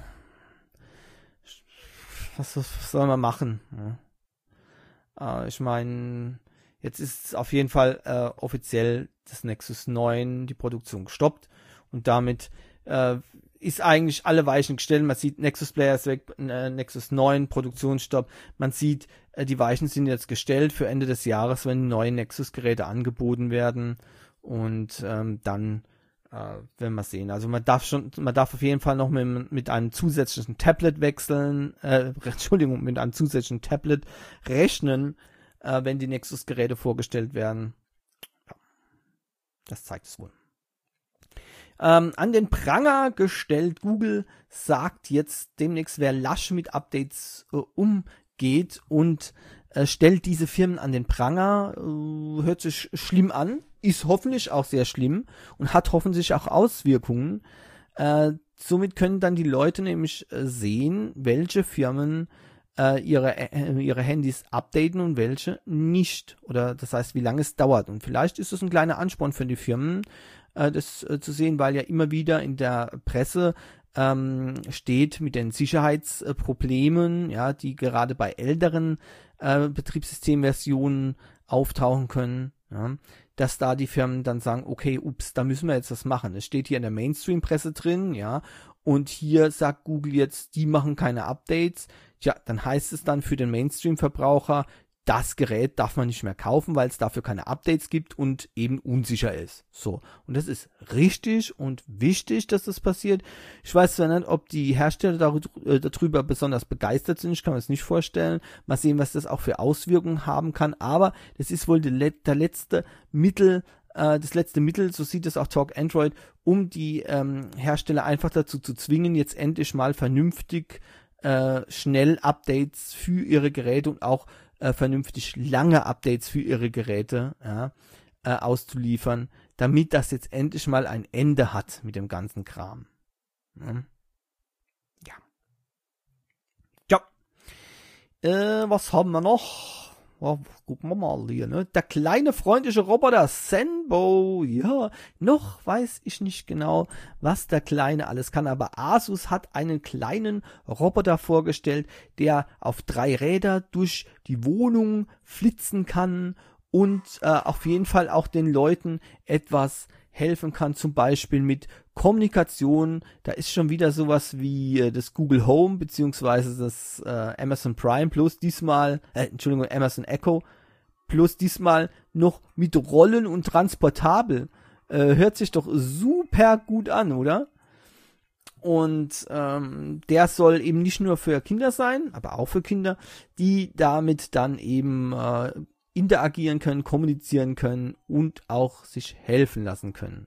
was, was soll man machen? Ja. Äh, ich meine, jetzt ist auf jeden Fall äh, offiziell das Nexus neun, die Produktion gestoppt, und damit äh, ist eigentlich alle Weichen gestellt. Man sieht, Nexus Player ist weg, äh, Nexus neun, Produktionsstopp. Man sieht, äh, die Weichen sind jetzt gestellt für Ende des Jahres, wenn neue Nexus-Geräte angeboten werden. Und ähm, dann äh, werden wir sehen. Also man darf schon, man darf auf jeden Fall noch mit, mit einem zusätzlichen Tablet wechseln, äh, Entschuldigung, mit einem zusätzlichen Tablet rechnen, äh, wenn die Nexus-Geräte vorgestellt werden. Ja, das zeigt es wohl. Ähm, an den Pranger gestellt. Google sagt jetzt demnächst, wer lasch mit Updates äh, umgeht und äh, stellt diese Firmen an den Pranger. Äh, hört sich schlimm an, ist hoffentlich auch sehr schlimm und hat hoffentlich auch Auswirkungen. Äh, somit können dann die Leute nämlich äh, sehen, welche Firmen äh, ihre, äh, ihre Handys updaten und welche nicht. Oder das heißt, wie lange es dauert. Und vielleicht ist es ein kleiner Ansporn für die Firmen, äh, das äh, zu sehen, weil ja immer wieder in der Presse ähm, steht mit den Sicherheitsproblemen, ja, die gerade bei älteren äh, Betriebssystemversionen auftauchen können. Ja, dass da die Firmen dann sagen, okay, ups, da müssen wir jetzt was machen. Es steht hier in der Mainstream-Presse drin, ja, und hier sagt Google jetzt, die machen keine Updates. Ja, dann heißt es dann für den Mainstream-Verbraucher, das Gerät darf man nicht mehr kaufen, weil es dafür keine Updates gibt und eben unsicher ist. So. Und das ist richtig und wichtig, dass das passiert. Ich weiß zwar nicht, ob die Hersteller darüber besonders begeistert sind. Ich kann mir das nicht vorstellen. Mal sehen, was das auch für Auswirkungen haben kann. Aber das ist wohl der letzte Mittel, äh, das letzte Mittel, so sieht es auch Talk Android, um die ähm, Hersteller einfach dazu zu zwingen, jetzt endlich mal vernünftig äh, schnell Updates für ihre Geräte und auch vernünftig lange Updates für ihre Geräte ja, äh, auszuliefern, damit das jetzt endlich mal ein Ende hat mit dem ganzen Kram. Ja. Ja. ja. Äh, was haben wir noch? Oh, gucken wir mal hier, ne? Der kleine freundliche Roboter Zenbo. Ja, noch weiß ich nicht genau, was der Kleine alles kann, aber Asus hat einen kleinen Roboter vorgestellt, der auf drei Räder durch die Wohnung flitzen kann und äh, auf jeden Fall auch den Leuten etwas helfen kann, zum Beispiel mit Kommunikation. Da ist schon wieder sowas wie äh, das Google Home beziehungsweise das äh, Amazon Prime plus diesmal, äh, Entschuldigung, Amazon Echo plus diesmal noch mit Rollen und transportabel. Äh, hört sich doch super gut an, oder? Und ähm, der soll eben nicht nur für Kinder sein, aber auch für Kinder, die damit dann eben äh, interagieren können, kommunizieren können und auch sich helfen lassen können.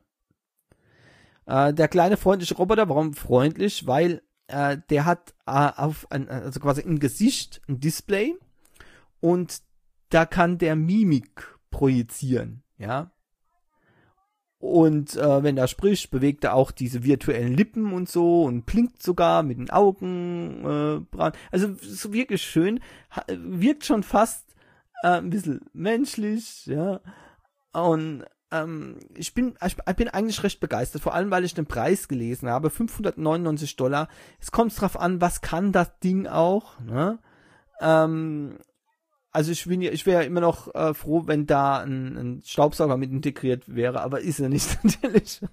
Ja. Äh, der kleine freundliche Roboter, warum freundlich? Weil äh, der hat äh, auf ein, also quasi im Gesicht ein Display und da kann der Mimik projizieren, ja. Und äh, wenn er spricht, bewegt er auch diese virtuellen Lippen und so und blinkt sogar mit den Augen. Äh, also so wirklich schön, ha, wirkt schon fast Äh, ein bisschen menschlich, ja, und ähm, ich bin ich bin eigentlich recht begeistert, vor allem, weil ich den Preis gelesen habe, fünfhundertneunundneunzig Dollar, es kommt drauf an, was kann das Ding auch, ne, ähm, also ich bin ja, ich wäre ja immer noch äh, froh, wenn da ein, ein Staubsauger mit integriert wäre, aber ist er nicht, natürlich,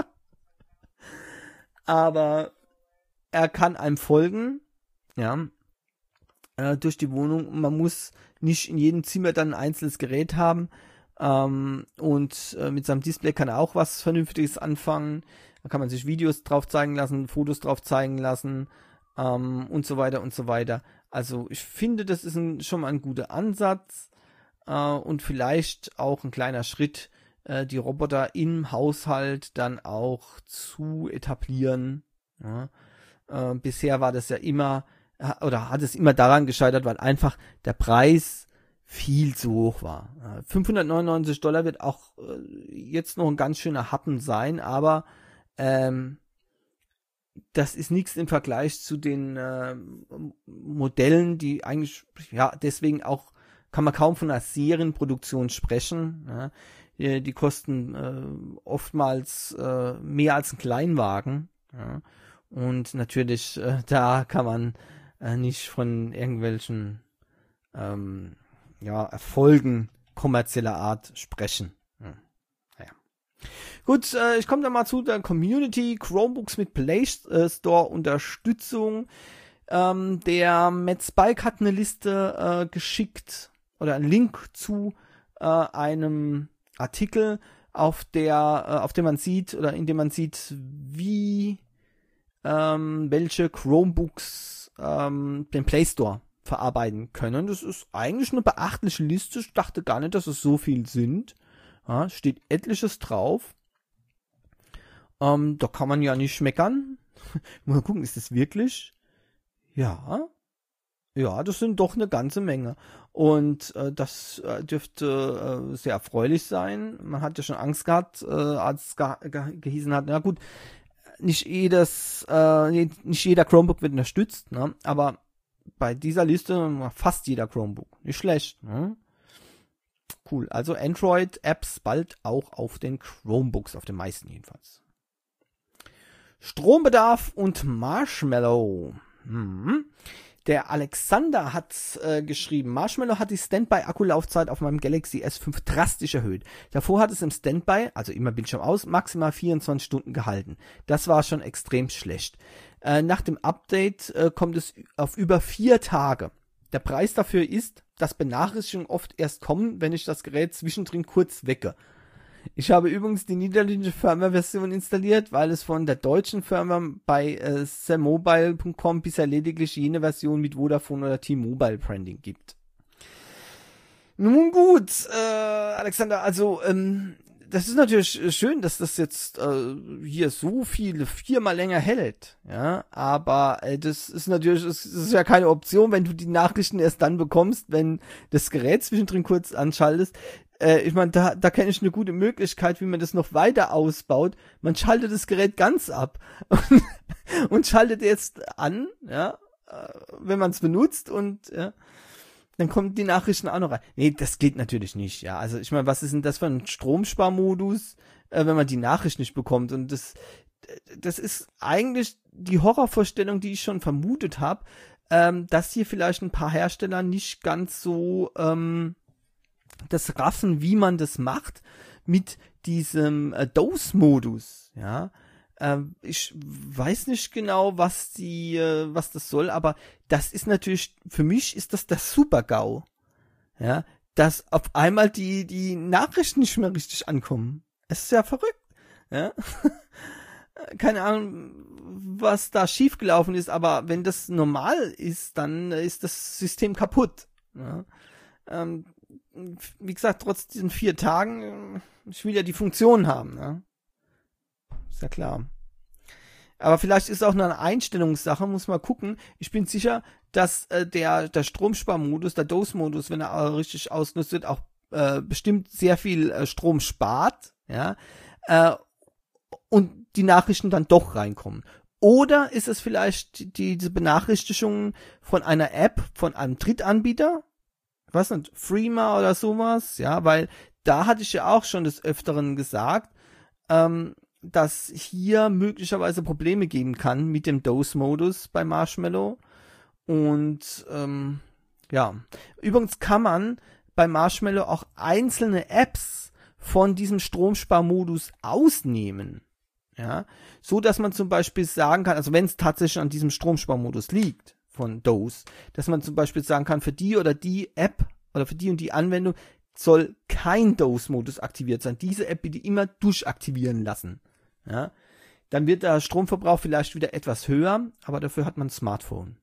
aber er kann einem folgen, ja, äh, durch die Wohnung, man muss nicht in jedem Zimmer dann ein einzelnes Gerät haben ähm, und äh, mit seinem Display kann er auch was Vernünftiges anfangen. Da kann man sich Videos drauf zeigen lassen, Fotos drauf zeigen lassen ähm, und so weiter und so weiter. Also ich finde, das ist ein, schon mal ein guter Ansatz äh, und vielleicht auch ein kleiner Schritt, äh, die Roboter im Haushalt dann auch zu etablieren. Ja. Äh, bisher war das ja immer oder hat es immer daran gescheitert, weil einfach der Preis viel zu hoch war. fünfhundertneunundneunzig Dollar wird auch äh, jetzt noch ein ganz schöner Happen sein, aber ähm, das ist nichts im Vergleich zu den äh, Modellen, die eigentlich, ja, deswegen auch kann man kaum von einer Serienproduktion sprechen. Ja. Die, die kosten äh, oftmals äh, mehr als ein Kleinwagen. Ja. Und natürlich, äh, da kann man äh, nicht von irgendwelchen ähm, ja, Erfolgen kommerzieller Art sprechen. Hm. Naja. Gut, äh, ich komme dann mal zu der Community. Chromebooks mit Play Store Unterstützung. Ähm, der Matt Spike hat eine Liste äh, geschickt oder einen Link zu äh, einem Artikel, auf der, äh, auf dem man sieht oder in dem man sieht, wie ähm, welche Chromebooks ähm, den Play Store verarbeiten können. Das ist eigentlich eine beachtliche Liste. Ich dachte gar nicht, dass es so viel sind. Ja, steht etliches drauf. Ähm, da kann man ja nicht meckern. Mal gucken, ist das wirklich? Ja. Ja, das sind doch eine ganze Menge. Und äh, das äh, dürfte äh, sehr erfreulich sein. Man hat ja schon Angst gehabt, äh, als es ge ge gehießen hat, na gut, nicht jedes, äh, nicht jeder Chromebook wird unterstützt, ne? Aber bei dieser Liste fast jeder Chromebook. Nicht schlecht, ne? Cool. Also Android-Apps bald auch auf den Chromebooks, auf den meisten jedenfalls. Strombedarf und Marshmallow. Hm. Der Alexander hat äh, geschrieben, Marshmallow hat die Standby-Akkulaufzeit auf meinem Galaxy S fünf drastisch erhöht. Davor hat es im Standby, also immer Bildschirm aus, maximal vierundzwanzig Stunden gehalten. Das war schon extrem schlecht. Äh, nach dem Update äh, kommt es auf über vier Tage. Der Preis dafür ist, dass Benachrichtigungen oft erst kommen, wenn ich das Gerät zwischendrin kurz wecke. Ich habe übrigens die niederländische Firmware-Version installiert, weil es von der deutschen Firmware bei äh, sammobile punkt com bisher lediglich jene Version mit Vodafone oder T-Mobile Branding gibt. Nun gut, äh, Alexander, also ähm, das ist natürlich schön, dass das jetzt äh, hier so viele viermal länger hält, ja, aber äh, das ist natürlich, das ist ja keine Option, wenn du die Nachrichten erst dann bekommst, wenn das Gerät zwischendrin kurz anschaltest. Äh, ich meine, da, da kenne ich eine gute Möglichkeit, wie man das noch weiter ausbaut. Man schaltet das Gerät ganz ab und, und schaltet jetzt an, ja, äh, wenn man es benutzt und ja, dann kommen die Nachrichten auch noch rein. Nee, das geht natürlich nicht, ja. Also ich meine, was ist denn das für ein Stromsparmodus, äh, wenn man die Nachricht nicht bekommt? Und das, das ist eigentlich die Horrorvorstellung, die ich schon vermutet habe, ähm, dass hier vielleicht ein paar Hersteller nicht ganz so ähm, das raffen, wie man das macht mit diesem äh, Dose-Modus, ja. Ähm, ich weiß nicht genau, was die, äh, was das soll, aber das ist natürlich, für mich ist das das Super-GAU, ja, dass auf einmal die, die Nachrichten nicht mehr richtig ankommen. Es ist ja verrückt, ja. Keine Ahnung, was da schiefgelaufen ist, aber wenn das normal ist, dann ist das System kaputt, ja. Ähm, wie gesagt, trotz diesen vier Tagen, ich will ja die Funktion haben, ne? Ist ja klar. Aber vielleicht ist es auch nur eine Einstellungssache, muss man gucken. Ich bin sicher, dass äh, der, der Stromsparmodus, der Dose-Modus, wenn er äh, richtig ausgenutzt wird, auch äh, bestimmt sehr viel äh, Strom spart, ja, äh, und die Nachrichten dann doch reinkommen. Oder ist es vielleicht die, diese Benachrichtigung von einer App, von einem Drittanbieter, ich weiß nicht, Freema oder sowas, ja, weil da hatte ich ja auch schon des Öfteren gesagt, ähm, dass hier möglicherweise Probleme geben kann mit dem Dose-Modus bei Marshmallow. Und ähm, ja, übrigens kann man bei Marshmallow auch einzelne Apps von diesem Stromsparmodus ausnehmen. Ja, so dass man zum Beispiel sagen kann, also wenn es tatsächlich an diesem Stromsparmodus liegt von Dose, dass man zum Beispiel sagen kann, für die oder die App oder für die und die Anwendung soll kein Dose-Modus aktiviert sein. Diese App bitte immer durchaktivieren lassen. Ja, dann wird der Stromverbrauch vielleicht wieder etwas höher, aber dafür hat man ein Smartphone.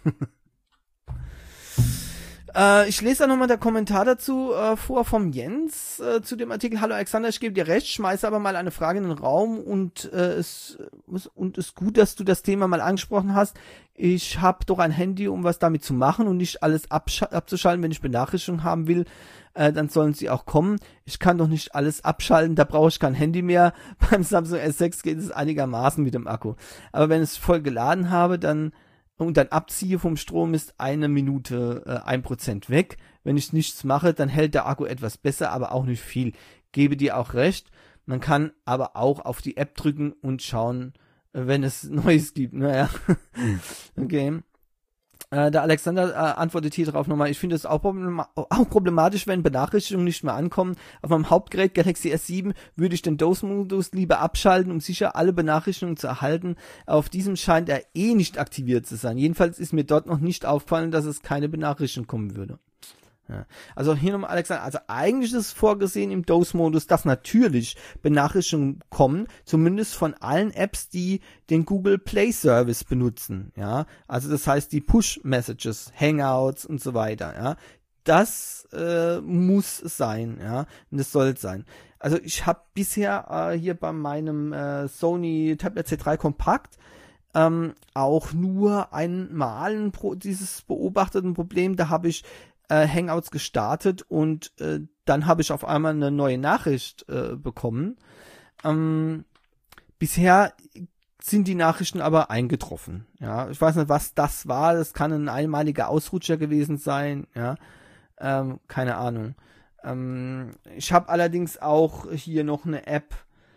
äh, ich lese da nochmal der Kommentar dazu äh, vor vom Jens äh, zu dem Artikel. Hallo Alexander, ich gebe dir recht, schmeiße aber mal eine Frage in den Raum und äh, es und es ist gut, dass du das Thema mal angesprochen hast. Ich habe doch ein Handy, um was damit zu machen und nicht alles abzuschalten, wenn ich Benachrichtigungen haben will. Äh, dann sollen sie auch kommen. Ich kann doch nicht alles abschalten, da brauche ich kein Handy mehr. Beim Samsung S sechs geht es einigermaßen mit dem Akku. Aber wenn ich es voll geladen habe, dann und dann abziehe vom Strom, ist eine Minute äh, ein Prozent weg. Wenn ich nichts mache, dann hält der Akku etwas besser, aber auch nicht viel. Gebe dir auch recht. Man kann aber auch auf die App drücken und schauen, äh, wenn es Neues gibt. Naja, okay. Äh, der Alexander äh, antwortet hier drauf nochmal, ich finde es auch, problema- auch problematisch, wenn Benachrichtigungen nicht mehr ankommen. Auf meinem Hauptgerät Galaxy S sieben würde ich den Dose-Modus lieber abschalten, um sicher alle Benachrichtigungen zu erhalten. Auf diesem scheint er eh nicht aktiviert zu sein. Jedenfalls ist mir dort noch nicht aufgefallen, dass es keine Benachrichtigung kommen würde. Ja. Also hier nochmal Alexander, also eigentlich ist es vorgesehen im Dose-Modus, dass natürlich Benachrichtigungen kommen, zumindest von allen Apps, die den Google Play Service benutzen, ja, also das heißt die Push-Messages, Hangouts und so weiter, ja, das äh, muss sein, ja, und das soll sein. Also ich habe bisher äh, hier bei meinem äh, Sony Tablet C drei Kompakt ähm, auch nur einmal ein Pro- dieses beobachteten Problem. Da habe ich äh, Hangouts gestartet und äh, dann habe ich auf einmal eine neue Nachricht äh, bekommen. Ähm, bisher sind die Nachrichten aber eingetroffen. Ja, ich weiß nicht, was das war. Das kann ein einmaliger Ausrutscher gewesen sein. Ja, ähm, keine Ahnung. Ähm, ich habe allerdings auch hier noch eine App,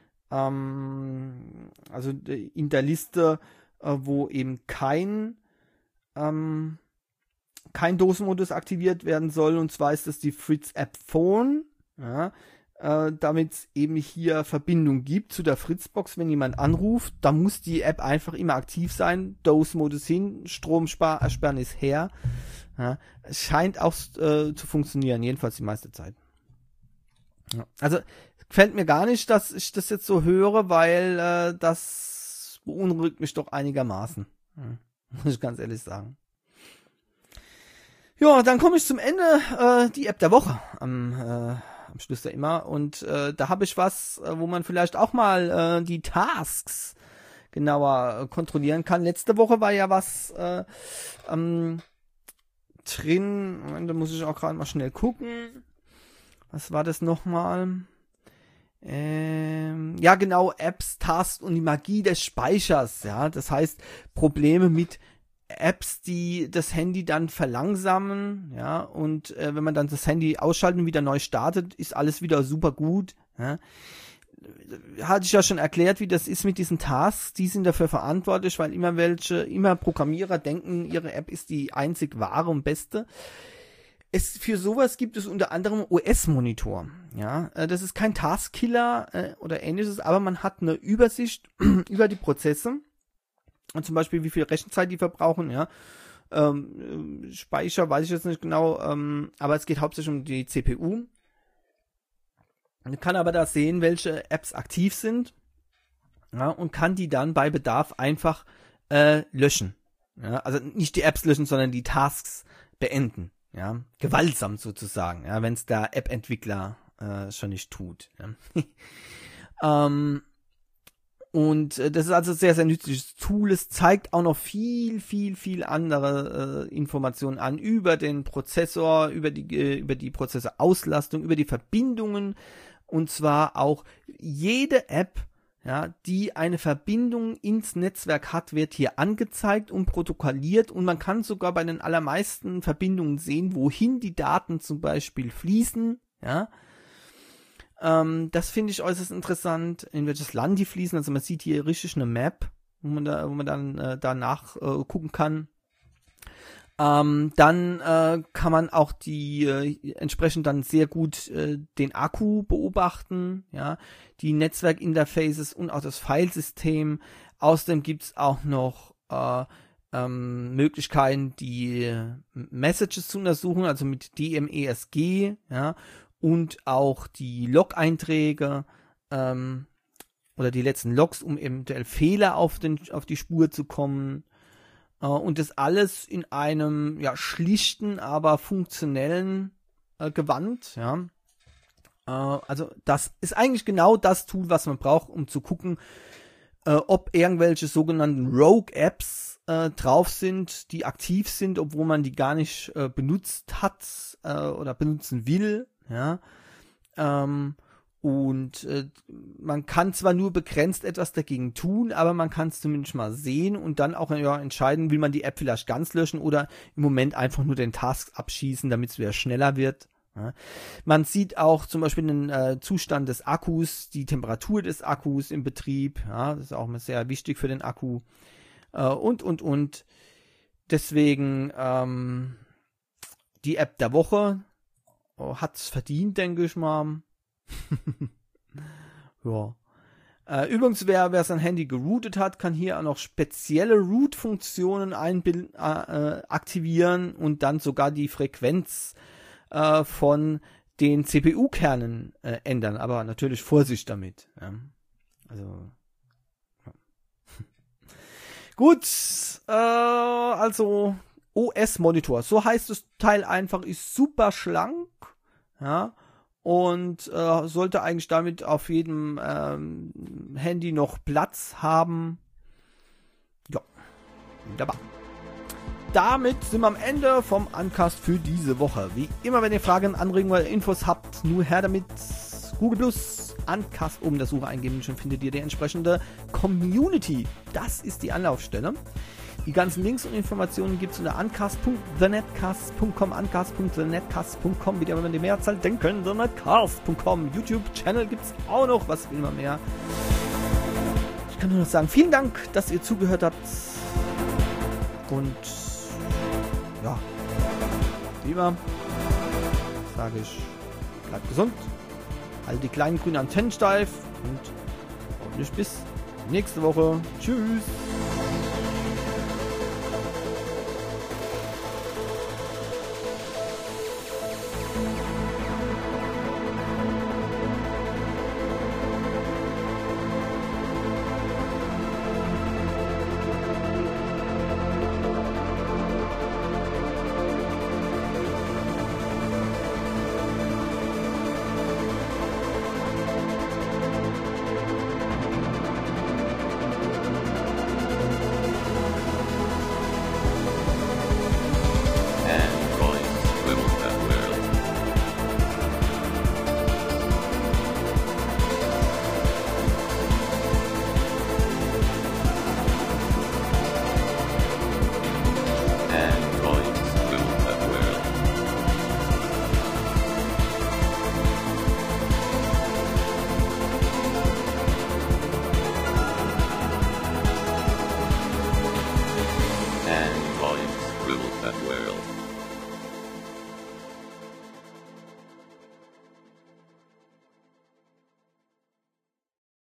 ähm, also in der Liste, äh, wo eben kein ähm, kein Dosenmodus aktiviert werden soll. Und zwar ist das die Fritz App Phone. Ja, äh, damit es eben hier Verbindung gibt zu der Fritzbox, wenn jemand anruft, dann muss die App einfach immer aktiv sein, Dose-Modus hin, Stromsparnis her. Ja, es scheint auch äh, zu funktionieren, jedenfalls die meiste Zeit. Ja, also gefällt mir gar nicht, dass ich das jetzt so höre, weil äh, das beunruhigt mich doch einigermaßen. Ja, muss ich ganz ehrlich sagen. Ja, dann komme ich zum Ende, äh, die App der Woche am äh, am Schluss ja immer. Und äh, da habe ich was, äh, wo man vielleicht auch mal äh, die Tasks genauer äh, kontrollieren kann. Letzte Woche war ja was äh, ähm, drin. Moment, da muss ich auch gerade mal schnell gucken. Was war das nochmal? Ähm, ja, genau, Apps, Tasks und die Magie des Speichers. Ja, das heißt, Probleme mit Apps, die das Handy dann verlangsamen, ja, und äh, wenn man dann das Handy ausschalten und wieder neu startet, ist alles wieder super gut, ja. Hatte ich ja schon erklärt, wie das ist mit diesen Tasks, die sind dafür verantwortlich, weil immer welche, immer Programmierer denken, ihre App ist die einzig wahre und beste. Es, für sowas gibt es unter anderem O S-Monitor, ja, äh, das ist kein Taskkiller äh, oder ähnliches, aber man hat eine Übersicht über die Prozesse. Und zum Beispiel, wie viel Rechenzeit die verbrauchen, ja. Ähm, Speicher weiß ich jetzt nicht genau, ähm, aber es geht hauptsächlich um die C P U. Man kann aber da sehen, welche Apps aktiv sind, ja, und kann die dann bei Bedarf einfach äh, löschen. Ja, also nicht die Apps löschen, sondern die Tasks beenden. Ja, gewaltsam sozusagen, ja, wenn es der App-Entwickler äh, schon nicht tut. Ja. ähm, Und äh, das ist also sehr, sehr nützliches Tool. Es zeigt auch noch viel, viel, viel andere äh, Informationen an über den Prozessor, über die, äh, über die Prozessorauslastung, über die Verbindungen. Und zwar auch jede App, ja, die eine Verbindung ins Netzwerk hat, wird hier angezeigt und protokolliert. Und man kann sogar bei den allermeisten Verbindungen sehen, wohin die Daten zum Beispiel fließen, ja. Ähm, das finde ich äußerst interessant, in welches Land die fließen. Also man sieht hier richtig eine Map, wo man da, wo man dann äh, danach äh, gucken kann. Ähm, dann äh, kann man auch die äh, entsprechend dann sehr gut äh, den Akku beobachten, ja, die Netzwerkinterfaces und auch das Filesystem. Außerdem gibt's auch noch äh, ähm, Möglichkeiten, die Messages zu untersuchen, also mit D M E S G, ja. Und auch die Log-Einträge ähm, oder die letzten Logs, um eventuell Fehler auf, den, auf die Spur zu kommen. Äh, und das alles in einem ja, schlichten, aber funktionellen äh, Gewand. Ja. Äh, also das ist eigentlich genau das Tool, was man braucht, um zu gucken, äh, ob irgendwelche sogenannten Rogue-Apps äh, drauf sind, die aktiv sind, obwohl man die gar nicht äh, benutzt hat äh, oder benutzen will. Ja, ähm, und äh, man kann zwar nur begrenzt etwas dagegen tun, aber man kann es zumindest mal sehen und dann auch ja, entscheiden, will man die App vielleicht ganz löschen oder im Moment einfach nur den Task abschießen, damit es wieder schneller wird. Ja. Man sieht auch zum Beispiel den äh, Zustand des Akkus, die Temperatur des Akkus im Betrieb, ja, das ist auch mal sehr wichtig für den Akku äh, und, und, und. Deswegen ähm, die App der Woche. Oh, hat's verdient, denke ich mal. Ja. Äh, übrigens, wer, wer sein Handy geroutet hat, kann hier auch noch spezielle Root-Funktionen einbild, äh, aktivieren und dann sogar die Frequenz äh, von den C P U-Kernen äh, ändern. Aber natürlich Vorsicht damit. Ja. Also ja. Gut, äh, also O S-Monitor. So heißt das Teil einfach, ist super schlank, ja, und äh, sollte eigentlich damit auf jedem ähm, Handy noch Platz haben. Ja, wunderbar. Damit sind wir am Ende vom Uncast für diese Woche. Wie immer, wenn ihr Fragen, Anregungen oder Infos habt, nur her damit. Google Plus, Uncast oben in der Suche eingeben, schon findet ihr die entsprechende Community. Das ist die Anlaufstelle. Die ganzen Links und Informationen gibt es unter uncast punkt the netcast punkt com, uncast punkt the netcast punkt com, wieder wenn die Mehrzahl denken, the netcast punkt com. YouTube-Channel gibt es auch noch, was will man mehr. Ich kann nur noch sagen, vielen Dank, dass ihr zugehört habt. Und ja, wie immer sage ich, bleibt gesund, halt die kleinen grünen Antennen steif und hoffentlich bis nächste Woche. Tschüss!